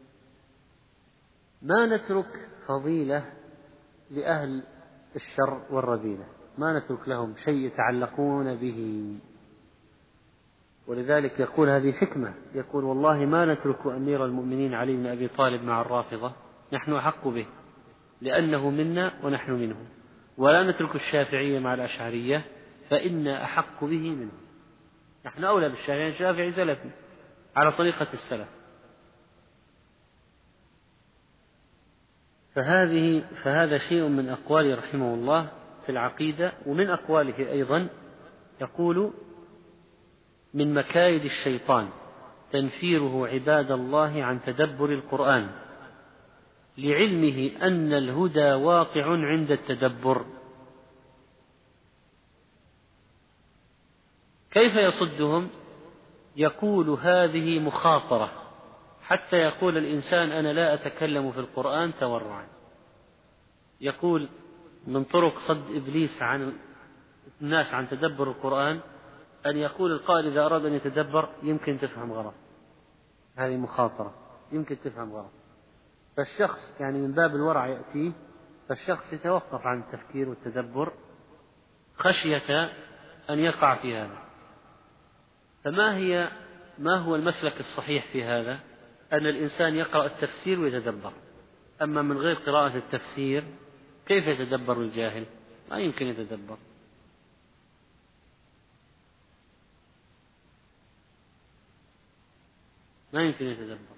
ما نترك فضيلة لأهل الشر والرذيلة، ما نترك لهم شيء يتعلقون به. ولذلك يقول هذه حكمة، يقول والله ما نترك أمير المؤمنين علي بن أبي طالب مع الرافضة، نحن أحق به لأنه منا ونحن منه، ولا نترك الشافعية مع الأشعرية فإنا أحق به منه، نحن أولى بالشافعي، الشافعي سلفي على طريقة السلف. فهذا شيء من أقواله رحمه الله في العقيدة. ومن أقواله أيضا يقول من مكايد الشيطان تنفيره عباد الله عن تدبر القرآن لعلمه أن الهدى واقع عند التدبر. كيف يصدهم؟ يقول هذه مخاطرة، حتى يقول الإنسان أنا لا أتكلم في القرآن تورعا. يقول من طرق صد إبليس عن الناس عن تدبر القرآن أن يقول القائل إذا أراد أن يتدبر يمكن تفهم غلط، هذه مخاطرة، يمكن تفهم غلط. فالشخص يعني من باب الورع يأتيه، فالشخص يتوقف عن التفكير والتدبر خشية أن يقع في هذا. ما هو المسلك الصحيح في هذا؟ أن الإنسان يقرأ التفسير ويتدبر. أما من غير قراءة التفسير كيف يتدبر الجاهل؟ لا يمكن يتدبر. ما يمكن يتدبر.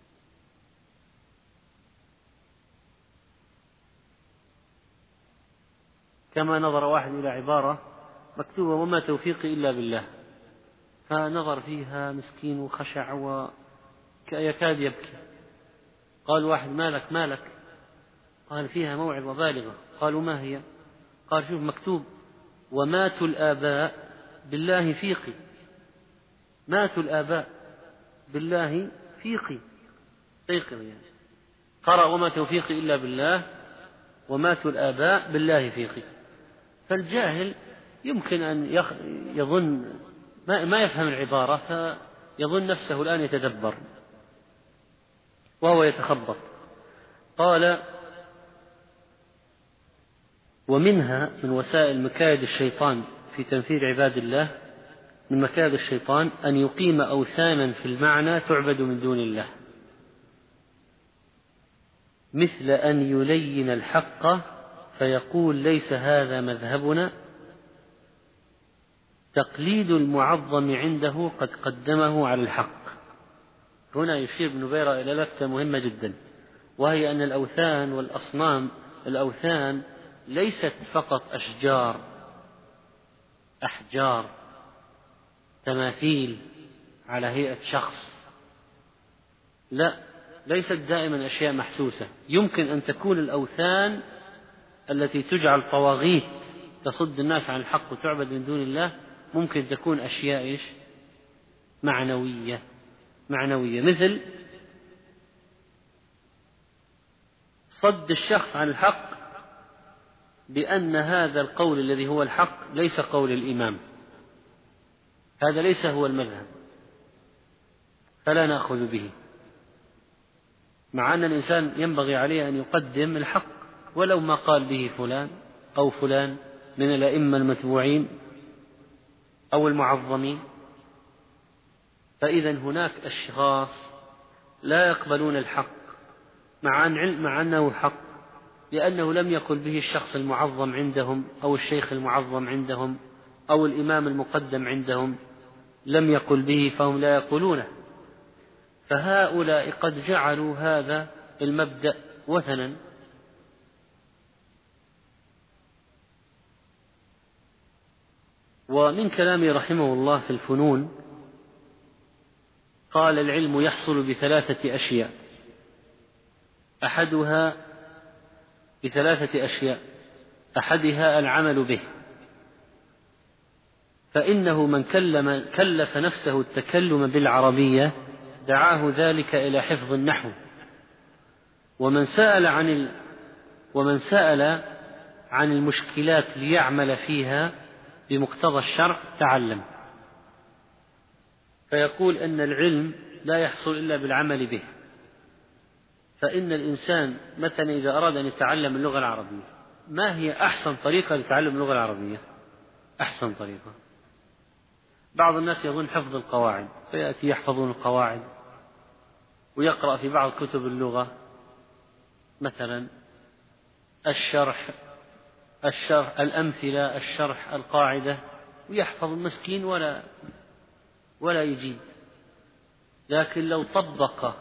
كما نظر واحد إلى عبارة مكتوبة وما توفيقي إلا بالله، فنظر فيها مسكين وخشع ويكاد يبكي. قال واحد مالك؟ قال فيها موعظة بالغة. قالوا ما هي؟ قال شوف مكتوب وماتوا الآباء بالله فيقي، ماتوا الآباء بالله فيقي، يعني قرأ وما توفيقي إلا بالله وماتوا الآباء بالله فيقي. فالجاهل يمكن أن يظن ما يفهم العبارة فيظن نفسه الآن يتدبر وهو يتخبط. قال ومنها من وسائل مكايد الشيطان في تنفير عباد الله، من مكايد الشيطان أن يقيم أوثانا في المعنى تعبد من دون الله، مثل أن يلين الحق فيقول ليس هذا مذهبنا، تقليد المعظم عنده قد قدمه على الحق. هنا يشير ابن نبيرة إلى لفتة مهمة جدا، وهي أن الأوثان والأصنام، الأوثان ليست فقط أحجار تماثيل على هيئة شخص، لا، ليست دائما أشياء محسوسة. يمكن أن تكون الأوثان التي تجعل طواغيت تصد الناس عن الحق وتعبد من دون الله ممكن تكون أشياء معنوية، مثل صد الشخص عن الحق بأن هذا القول الذي هو الحق ليس قول الإمام، هذا ليس هو المذهب فلا نأخذ به، مع أن الإنسان ينبغي عليه أن يقدم الحق ولو ما قال به فلان أو فلان من الأئمة المتبوعين أو المعظمين. فإذا هناك أشخاص لا يقبلون الحق مع أنه حق، لأنه لم يقل به الشخص المعظم عندهم أو الشيخ المعظم عندهم أو الإمام المقدم عندهم، لم يقل به فهم لا يقولونه. فهؤلاء قد جعلوا هذا المبدأ وثنا. ومن كلامه رحمه الله في الفنون قال العلم يحصل بثلاثة أشياء، أحدها بثلاثة أشياء: أحدها العمل به، فإنه من كلف نفسه التكلم بالعربية دعاه ذلك إلى حفظ النحو، ومن سأل عن المشكلات ليعمل فيها بمقتضى الشرع تعلم. فيقول أن العلم لا يحصل إلا بالعمل به. فإن الإنسان مثلا إذا أراد أن يتعلم اللغة العربية، ما هي أحسن طريقة لتعلم اللغة العربية؟ أحسن طريقة، بعض الناس يظن حفظ القواعد، فيأتي يحفظون القواعد ويقرأ في بعض كتب اللغة مثلا الشرح الأمثلة، الشرح، القاعدة، ويحفظ المسكين ولا يجيد. لكن لو طبق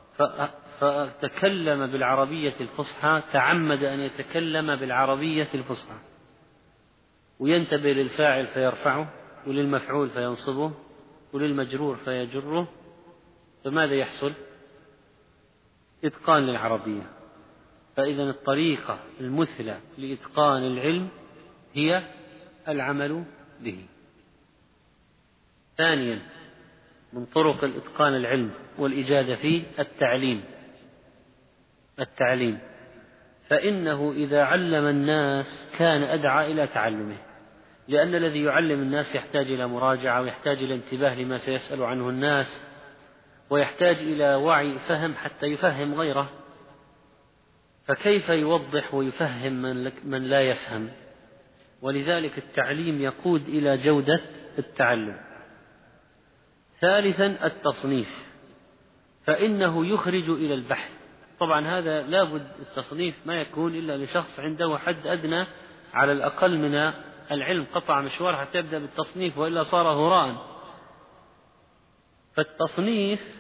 فتكلم بالعربية الفصحى، تعمد أن يتكلم بالعربية الفصحى، وينتبه للفاعل فيرفعه، وللمفعول فينصبه، وللمجرور فيجره، فماذا يحصل؟ إتقان للعربية. فإذا الطريقة المثلى لإتقان العلم هي العمل به. ثانيا من طرق الإتقان العلم والإجادة فيه التعليم، فإنه إذا علم الناس كان أدعى إلى تعلمه، لأن الذي يعلم الناس يحتاج إلى مراجعة، ويحتاج إلى انتباه لما سيسأل عنه الناس، ويحتاج إلى وعي فهم حتى يفهم غيره، فكيف يوضح ويفهم من لا يفهم؟ ولذلك التعليم يقود إلى جودة التعلم. ثالثا التصنيف، فإنه يخرج إلى البحث. طبعا هذا لابد، التصنيف ما يكون إلا لشخص عنده حد أدنى على الأقل من العلم، قطع مشوار حتى يبدأ بالتصنيف، وإلا صار هراء. فالتصنيف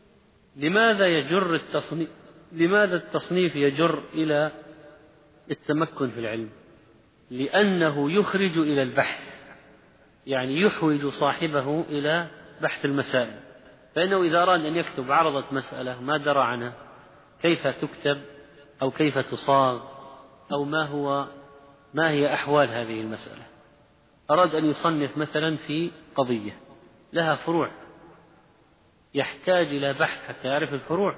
لماذا التصنيف يجر إلى التمكن في العلم؟ لأنه يخرج إلى البحث، يعني يحوج صاحبه إلى بحث المسائل. فإنه إذا أراد أن يكتب عرضة مسألة ما درى عنها، كيف تكتب أو كيف تصاغ أو ما هي أحوال هذه المسألة، أراد أن يصنف مثلا في قضية لها فروع، يحتاج إلى بحث حتى يعرف الفروع،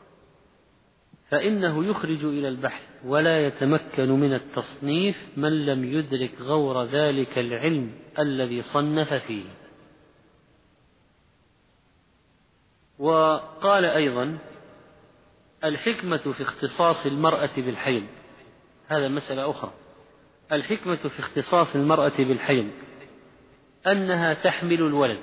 فإنه يخرج إلى البحث. ولا يتمكن من التصنيف من لم يدرك غور ذلك العلم الذي صنف فيه. وقال أيضا الحكمة في اختصاص المرأة بالحيض، هذا مسألة أخرى. الحكمة في اختصاص المرأة بالحيض أنها تحمل الولد،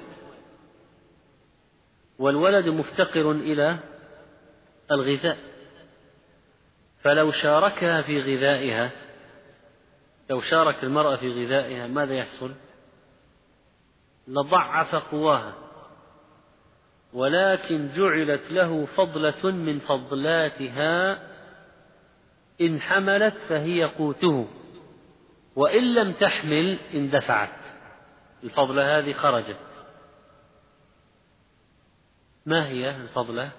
والولد مفتقر إلى الغذاء، فلو شاركها في غذائها، لو شارك المرأة في غذائها ماذا يحصل؟ لضعف قواها، ولكن جعلت له فضلة من فضلاتها، إن حملت فهي قوته، وإن لم تحمل اندفعت، الفضلة هذه خرجت. ما هي الفضلة؟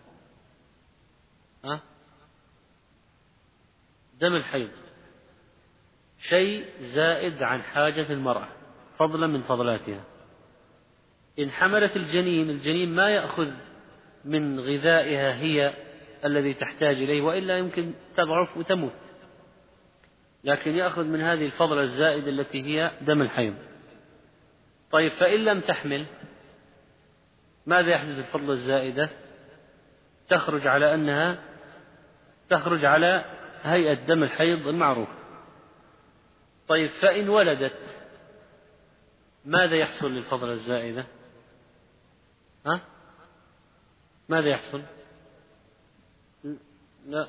دم الحيض، شيء زائد عن حاجة المرأة، فضلا من فضلاتها. إن حملت الجنين ما يأخذ من غذائها هي الذي تحتاج إليه، وإلا يمكن تضعف وتموت، لكن يأخذ من هذه الفضلة الزائدة التي هي دم الحيض. طيب فإن لم تحمل ماذا يحدث؟ الفضلة الزائدة تخرج على هيئة دم الحيض المعروف. طيب فإن ولدت ماذا يحصل للفضلة الزائدة؟ ماذا يحصل؟ لا،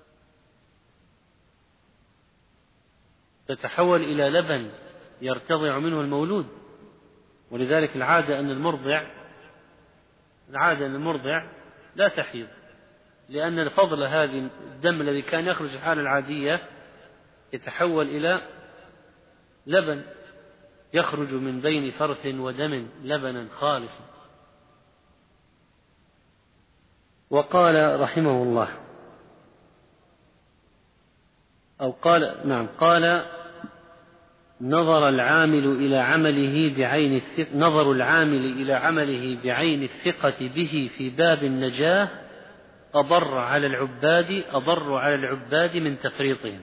تتحول إلى لبن يرتضع منه المولود. ولذلك العادة أن المرضع لا تحيض، لأن الفضلة هذه، الدم الذي كان يخرج في الحالة العادية يتحول إلى لبن يخرج من بين فرث ودم لبنا خالصا. وقال رحمه الله: أو قال نعم قال نظر العامل إلى عمله بعين الثقة به في باب النجاة أضر على العباد من تفريطهم.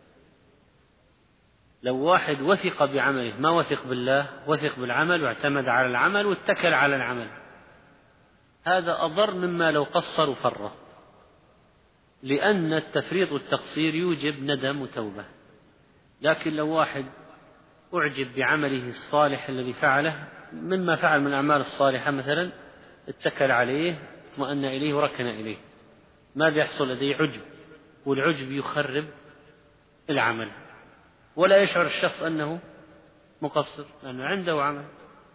لو واحد وثق بعمله، ما وثق بالله، وثق بالعمل واعتمد على العمل واتكل على العمل، هذا أضر مما لو قصر وفرط، لأن التفريط والتقصير يوجب ندم وتوبة. لكن لو واحد أعجب بعمله الصالح الذي فعله، مما فعل من الأعمال الصالحة مثلا، اتكل عليه، اطمأن إليه وركن إليه، ماذا يحصل لديه؟ عجب، والعجب يخرب العمل، ولا يشعر الشخص أنه مقصر لأنه عنده عمل.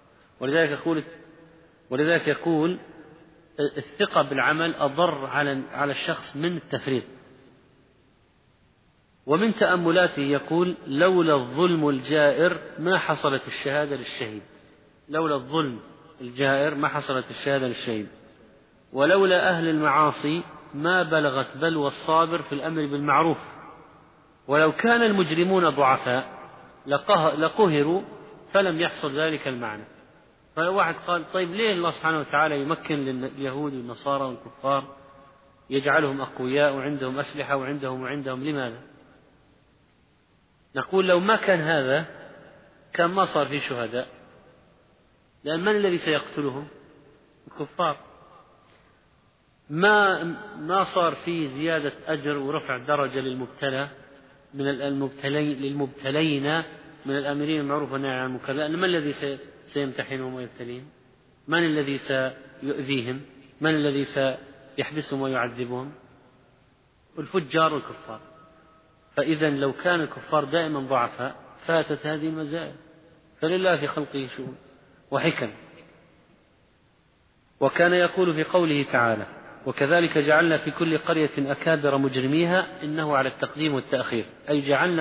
ولذلك يقول الثقة بالعمل أضر على الشخص من التفريط. ومن تأملاته يقول لولا الظلم الجائر ما حصلت الشهادة للشهيد، لولا الظلم الجائر ما حصلت الشهادة للشهيد، ولولا أهل المعاصي ما بلغت بلوى الصابر في الأمر بالمعروف، ولو كان المجرمون ضعفاء لقهروا فلم يحصل ذلك المعنى. فلو واحد قال طيب ليه الله سبحانه وتعالى يمكن لليهود والنصارى والكفار، يجعلهم أقوياء وعندهم أسلحة وعندهم لماذا؟ نقول لو ما كان هذا كان ما صار في شهداء، لأن من الذي سيقتلهم؟ الكفار. ما صار في زيادة أجر ورفع درجة للمبتلين من الآمرين بالمعروف والنهي عن المنكر، لأن من الذي سيمتحنهم ويبتليهم؟ من الذي سيؤذيهم؟ من الذي سيحبسهم ويعذبهم؟ الفجار والكفار. فإذا لو كان الكفار دائما ضعفاء فاتت هذه المزايا، فلله في خلقه شؤون وحكم. وكان يقول في قوله تعالى وكذلك جعلنا في كل قرية أكابر مجرميها، إنه على التقديم والتأخير، أي جعلنا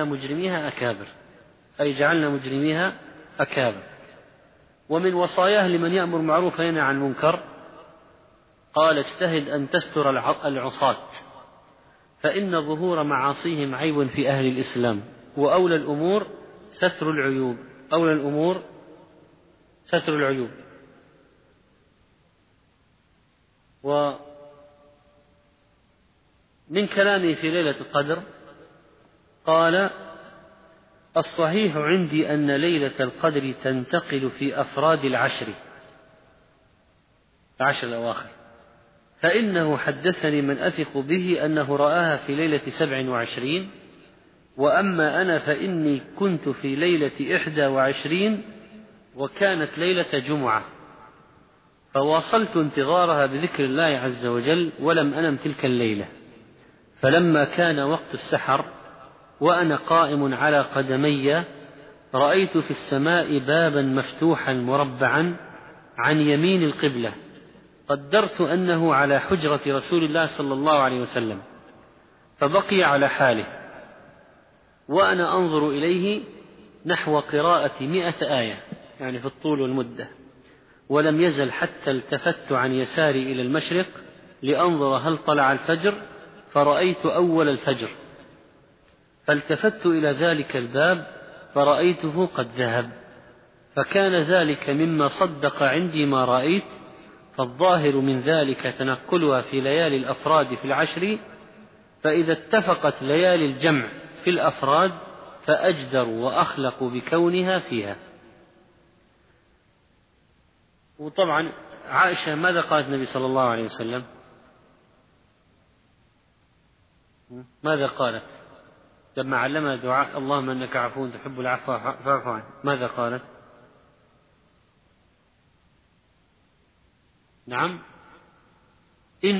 مجرميها أكابر. ومن وصاياه لمن يأمر معروف وينهى عن المنكر قال اجتهد أن تستر العصاة، فإن ظهور معاصيهم عيب في أهل الإسلام، وأولى الأمور ستر العيوب. ومن كلامه في ليلة القدر قال الصحيح عندي أن ليلة القدر تنتقل في أفراد العشر الأواخر، فإنه حدثني من أثق به أنه رآها في ليلة 27، وأما أنا فإني كنت في ليلة 21 وكانت ليلة جمعة، فواصلت انتظارها بذكر الله عز وجل ولم أنم تلك الليلة. فلما كان وقت السحر وأنا قائم على قدمي رأيت في السماء بابا مفتوحا مربعا عن يمين القبلة، قدرت أنه على حجرة رسول الله صلى الله عليه وسلم، فبقي على حاله وأنا أنظر إليه نحو قراءة 100 آية، يعني في الطول والمدة، ولم يزل حتى التفت عن يساري إلى المشرق لأنظر هل طلع الفجر، فرأيت أول الفجر، فالتفت إلى ذلك الباب فرأيته قد ذهب، فكان ذلك مما صدق عندي ما رأيت. فالظاهر من ذلك تنقلها في ليالي الأفراد في العشر، فإذا اتفقت ليالي الجمع في الأفراد فأجدر وأخلق بكونها فيها. وطبعا عائشة ماذا قالت النبي صلى الله عليه وسلم؟ ماذا قالت لما علمها دعاء اللهم إنك عفو تحب العفو فاعف عنه؟ ماذا قالت؟ نعم إن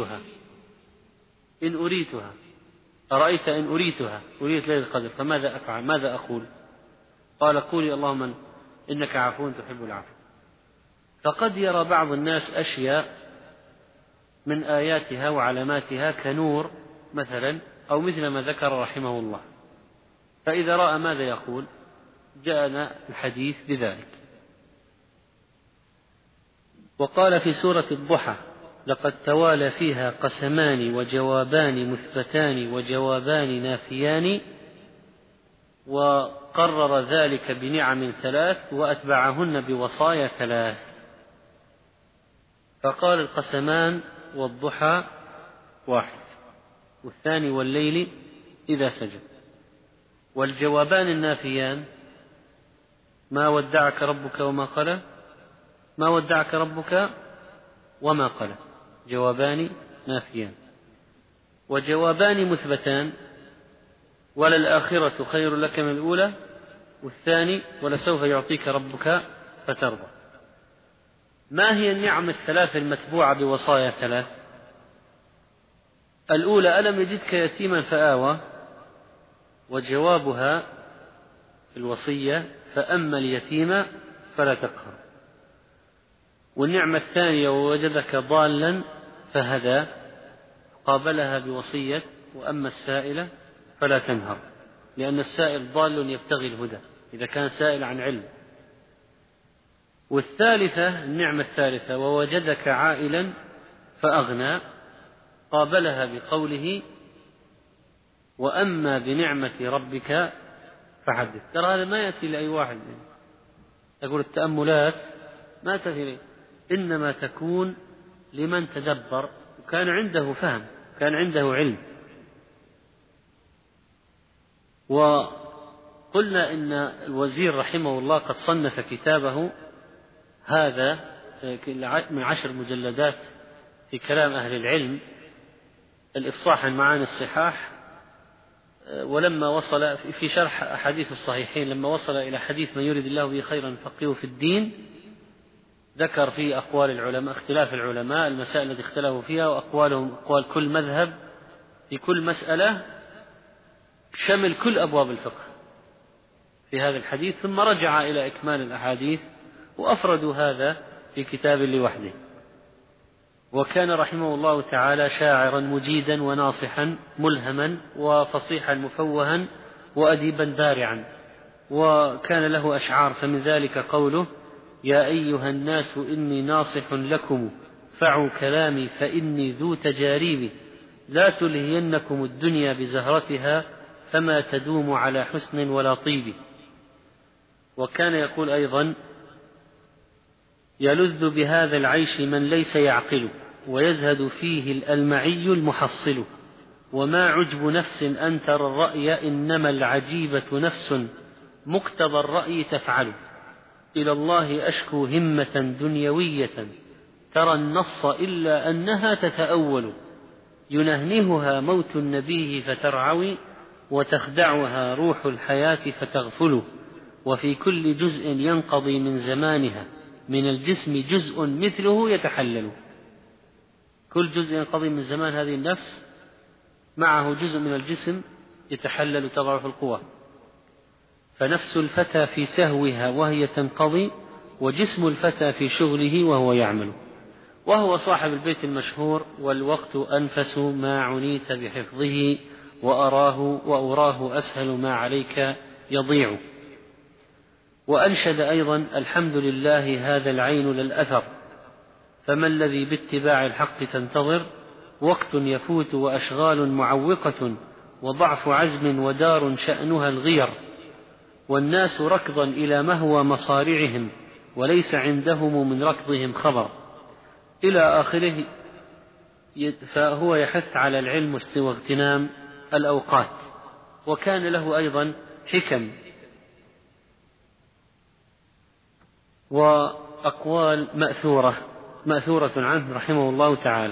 أريتها أرأيت إن أريت ليلة القدر فماذا أفعل؟ ماذا أقول؟ قال قولي اللهم إنك عفو تحب العفو. فقد يرى بعض الناس أشياء من آياتها وعلاماتها كنور مثلا، أو مثل ما ذكر رحمه الله، فإذا رأى ماذا يقول؟ جاءنا الحديث بذلك. وقال في سورة الضحى لقد توالى فيها قسمان وجوابان مثبتان وجوابان نافيان، وقرر ذلك بنعم 3 وأتبعهن بوصايا 3. فقال القسمان والضحى 1، والثاني والليل إذا سجد. والجوابان النافيان ما ودعك ربك وما قلى، ما ودعك ربك وما قلى، جوابان نافيان. وجوابان مثبتان، وللآخرة خير لك من الأولى، والثاني ولسوف يعطيك ربك فترضى. ما هي النعم 3 المتبوعة بوصايا 3؟ الأولى ألم يجدك يتيما فآوى، وجوابها في الوصية فأما اليتيم فلا تقهر. والنعمة الثانية ووجدك ضالا فهدى، قابلها بوصية وأما السائل فلا تنهر، لأن السائل ضال يبتغي الهدى إذا كان سائل عن علم. والثالثة النعمة الثالثة ووجدك عائلا فأغنى، قابلها بقوله وأما بنعمة ربك فحدث. ترى هذا ما يأتي لأي واحد، أقول التأملات ما تأتي، إنما تكون لمن تدبر وكان عنده فهم، كان عنده علم. وقلنا إن الوزير رحمه الله قد صنف كتابه هذا من 10 مجلدات في كلام أهل العلم، الإفصاح عن معاني الصحاح. ولما وصل في شرح أحاديث الصحيحين، لما وصل إلى حديث من يريد الله به خيرا يفقهه في الدين، ذكر فيه أقوال العلماء، اختلاف العلماء، المسائل التي اختلفوا فيها، وأقوالهم أقوال كل مذهب في كل مسألة، شمل كل أبواب الفقه في هذا الحديث. ثم رجع إلى إكمال الأحاديث وأفردوا هذا في كتاب لوحده. وكان رحمه الله تعالى شاعرا مجيدا وناصحا ملهما وفصيحا مفوها وأديبا بارعا، وكان له أشعار، فمن ذلك قوله يا أيها الناس إني ناصح لكم فعوا كلامي فإني ذو تجاريب، لا تلهينكم الدنيا بزهرتها فما تدوم على حسن ولا طيب. وكان يقول أيضا يلذ بهذا العيش من ليس يعقل، ويزهد فيه الألمعي المحصل، وما عجب نفس أن ترى الرأي إنما العجيبة نفس مقتضى الرأي تفعل، إلى الله أشكو همة دنيوية ترى النص إلا أنها تتأول، ينهنهها موت النبي فترعوي وتخدعها روح الحياة فتغفل، وفي كل جزء ينقضي من زمانها من الجسم جزء مثله يتحلل. كل جزء ينقضي من زمان هذه النفس معه جزء من الجسم يتحلل تضعف القوى، فنفس الفتى في سهوها وهي تنقضي، وجسم الفتى في شغله وهو يعمل. وهو صاحب البيت المشهور والوقت أنفس ما عنيت بحفظه، وأراه أسهل ما عليك يضيع. وأنشد أيضا الحمد لله هذا العين للأثر، فما الذي باتباع الحق تنتظر، وقت يفوت وأشغال معوقة، وضعف عزم ودار شأنها الغير، والناس ركضا إلى مهوى مصارعهم وليس عندهم من ركضهم خبر، إلى آخره. فهو يحث على العلم واغتنام الأوقات. وكان له أيضا حكم وأقوال مأثورة عنه رحمه الله تعالى.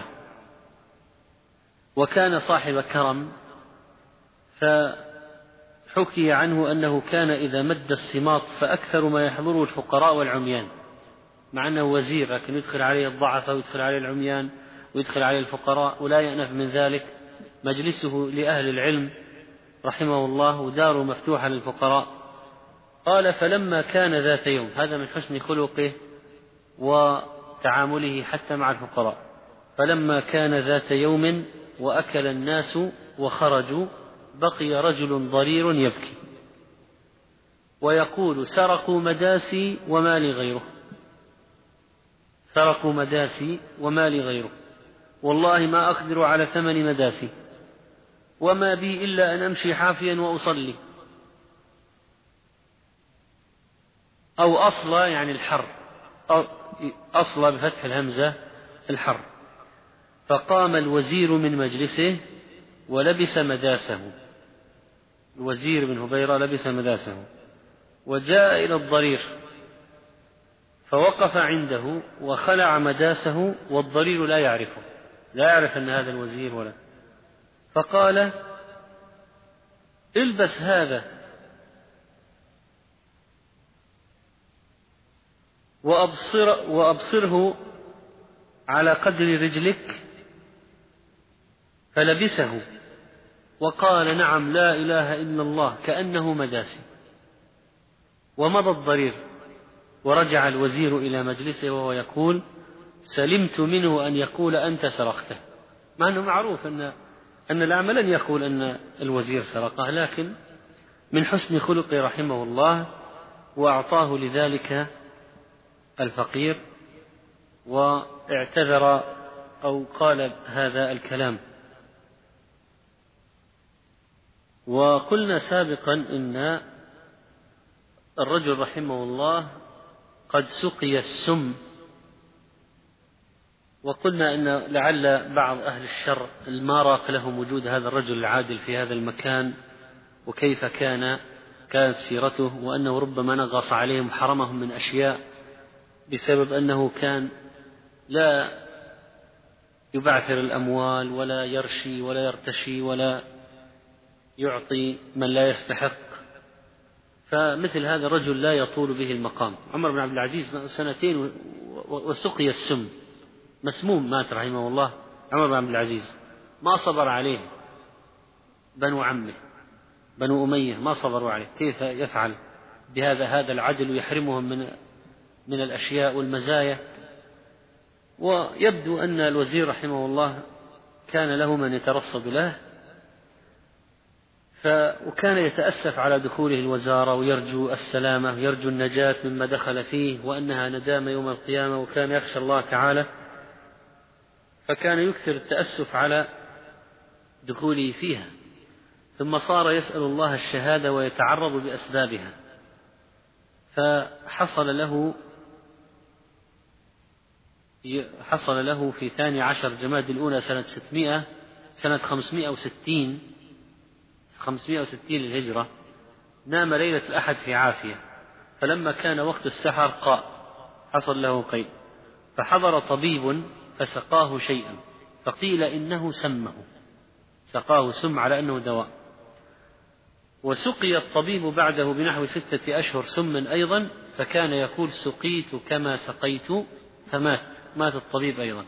وكان صاحب كرم، فحكي عنه أنه كان إذا مد السماط فأكثر ما يحضره الفقراء والعميان، مع أنه وزير لكن يدخل عليه الضعفاء ويدخل عليه العميان ويدخل عليه الفقراء ولا يأنف من ذلك. مجلسه لأهل العلم رحمه الله وداره مفتوحة للفقراء. قال فلما كان ذات يوم، هذا من حسن خلقه وتعامله حتى مع الفقراء، فلما كان ذات يوم وأكل الناس وخرجوا، بقي رجل ضرير يبكي ويقول سرقوا مداسي وما لي غيره، سرقوا مداسي وما لي غيره. والله ما أقدر على 8 مداسي، وما بي إلا أن أمشي حافيا وأصلي. أو أصلى يعني الحر، أصلى بفتح الهمزة الحر. فقام الوزير من مجلسه ولبس مداسه، الوزير بن هبيرة لبس مداسه وجاء إلى الضرير فوقف عنده وخلع مداسه، والضرير لا يعرفه، لا يعرف أن هذا الوزير ولا. فقال: البس هذا وأبصره على قدر رجلك. فلبسه وقال: نعم، لا إله إلا الله، كأنه مداسي. ومضى الضرير ورجع الوزير إلى مجلسه وهو يقول: سلمت منه أن يقول أنت سرقته، مع أنه معروف أن الأعمى لن يقول أن الوزير سرقه، لكن من حسن خلقه رحمه الله وأعطاه لذلك الفقير واعتذر أو قال هذا الكلام. وقلنا سابقا إن الرجل رحمه الله قد سقي السم، وقلنا إن لعل بعض أهل الشر ما راق لهم وجود هذا الرجل العادل في هذا المكان وكيف كانت سيرته، وأنه ربما نغص عليهم وحرمهم من أشياء بسبب أنه كان لا يبعثر الأموال ولا يرشي ولا يرتشي ولا يعطي من لا يستحق. فمثل هذا الرجل لا يطول به المقام. عمر بن عبد العزيز 2 وسقي السم، مسموم، مات رحمه الله. عمر بن عبد العزيز ما صبر عليه بنو عمه بنو أمية، ما صبروا عليه، كيف يفعل هذا العدل ويحرمهم من الأشياء والمزايا. ويبدو أن الوزير رحمه الله كان له من يترصد له، وكان يتأسف على دخوله الوزارة ويرجو السلامة ويرجو النجاة مما دخل فيه وأنها ندامة يوم القيامة، وكان يخشى الله تعالى، فكان يكثر التأسف على دخوله فيها. ثم صار يسأل الله الشهادة ويتعرض بأسبابها، فحصل له في 12 جماد الأولى سنة 560 للهجرة، نام ليلة الأحد في عافية، فلما كان وقت السحر حصل له قيء، فحضر طبيب فسقاه شيئا، فقيل إنه سمه، سقاه سم على أنه دواء. وسقي الطبيب بعده بنحو 6 أشهر سما أيضا، فكان يقول: سقيت كما سقيت، مات الطبيب أيضا.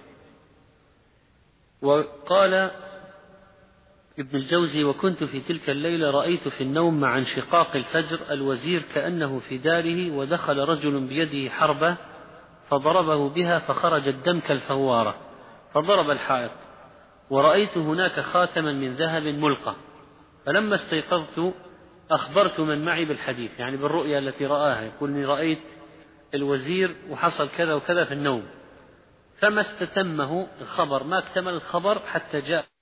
وقال ابن الجوزي: وكنت في تلك الليلة رأيت في النوم مع انشقاق الفجر الوزير كأنه في داره، ودخل رجل بيده حربة فضربه بها فخرج الدم كالفوارة فضرب الحائط، ورأيت هناك خاتما من ذهب ملقى، فلما استيقظت أخبرت من معي بالحديث، يعني بالرؤيا التي رآها، يقول: إني رأيت الوزير وحصل كذا وكذا في النوم، فما استتمه الخبر، ما اكتمل الخبر حتى جاء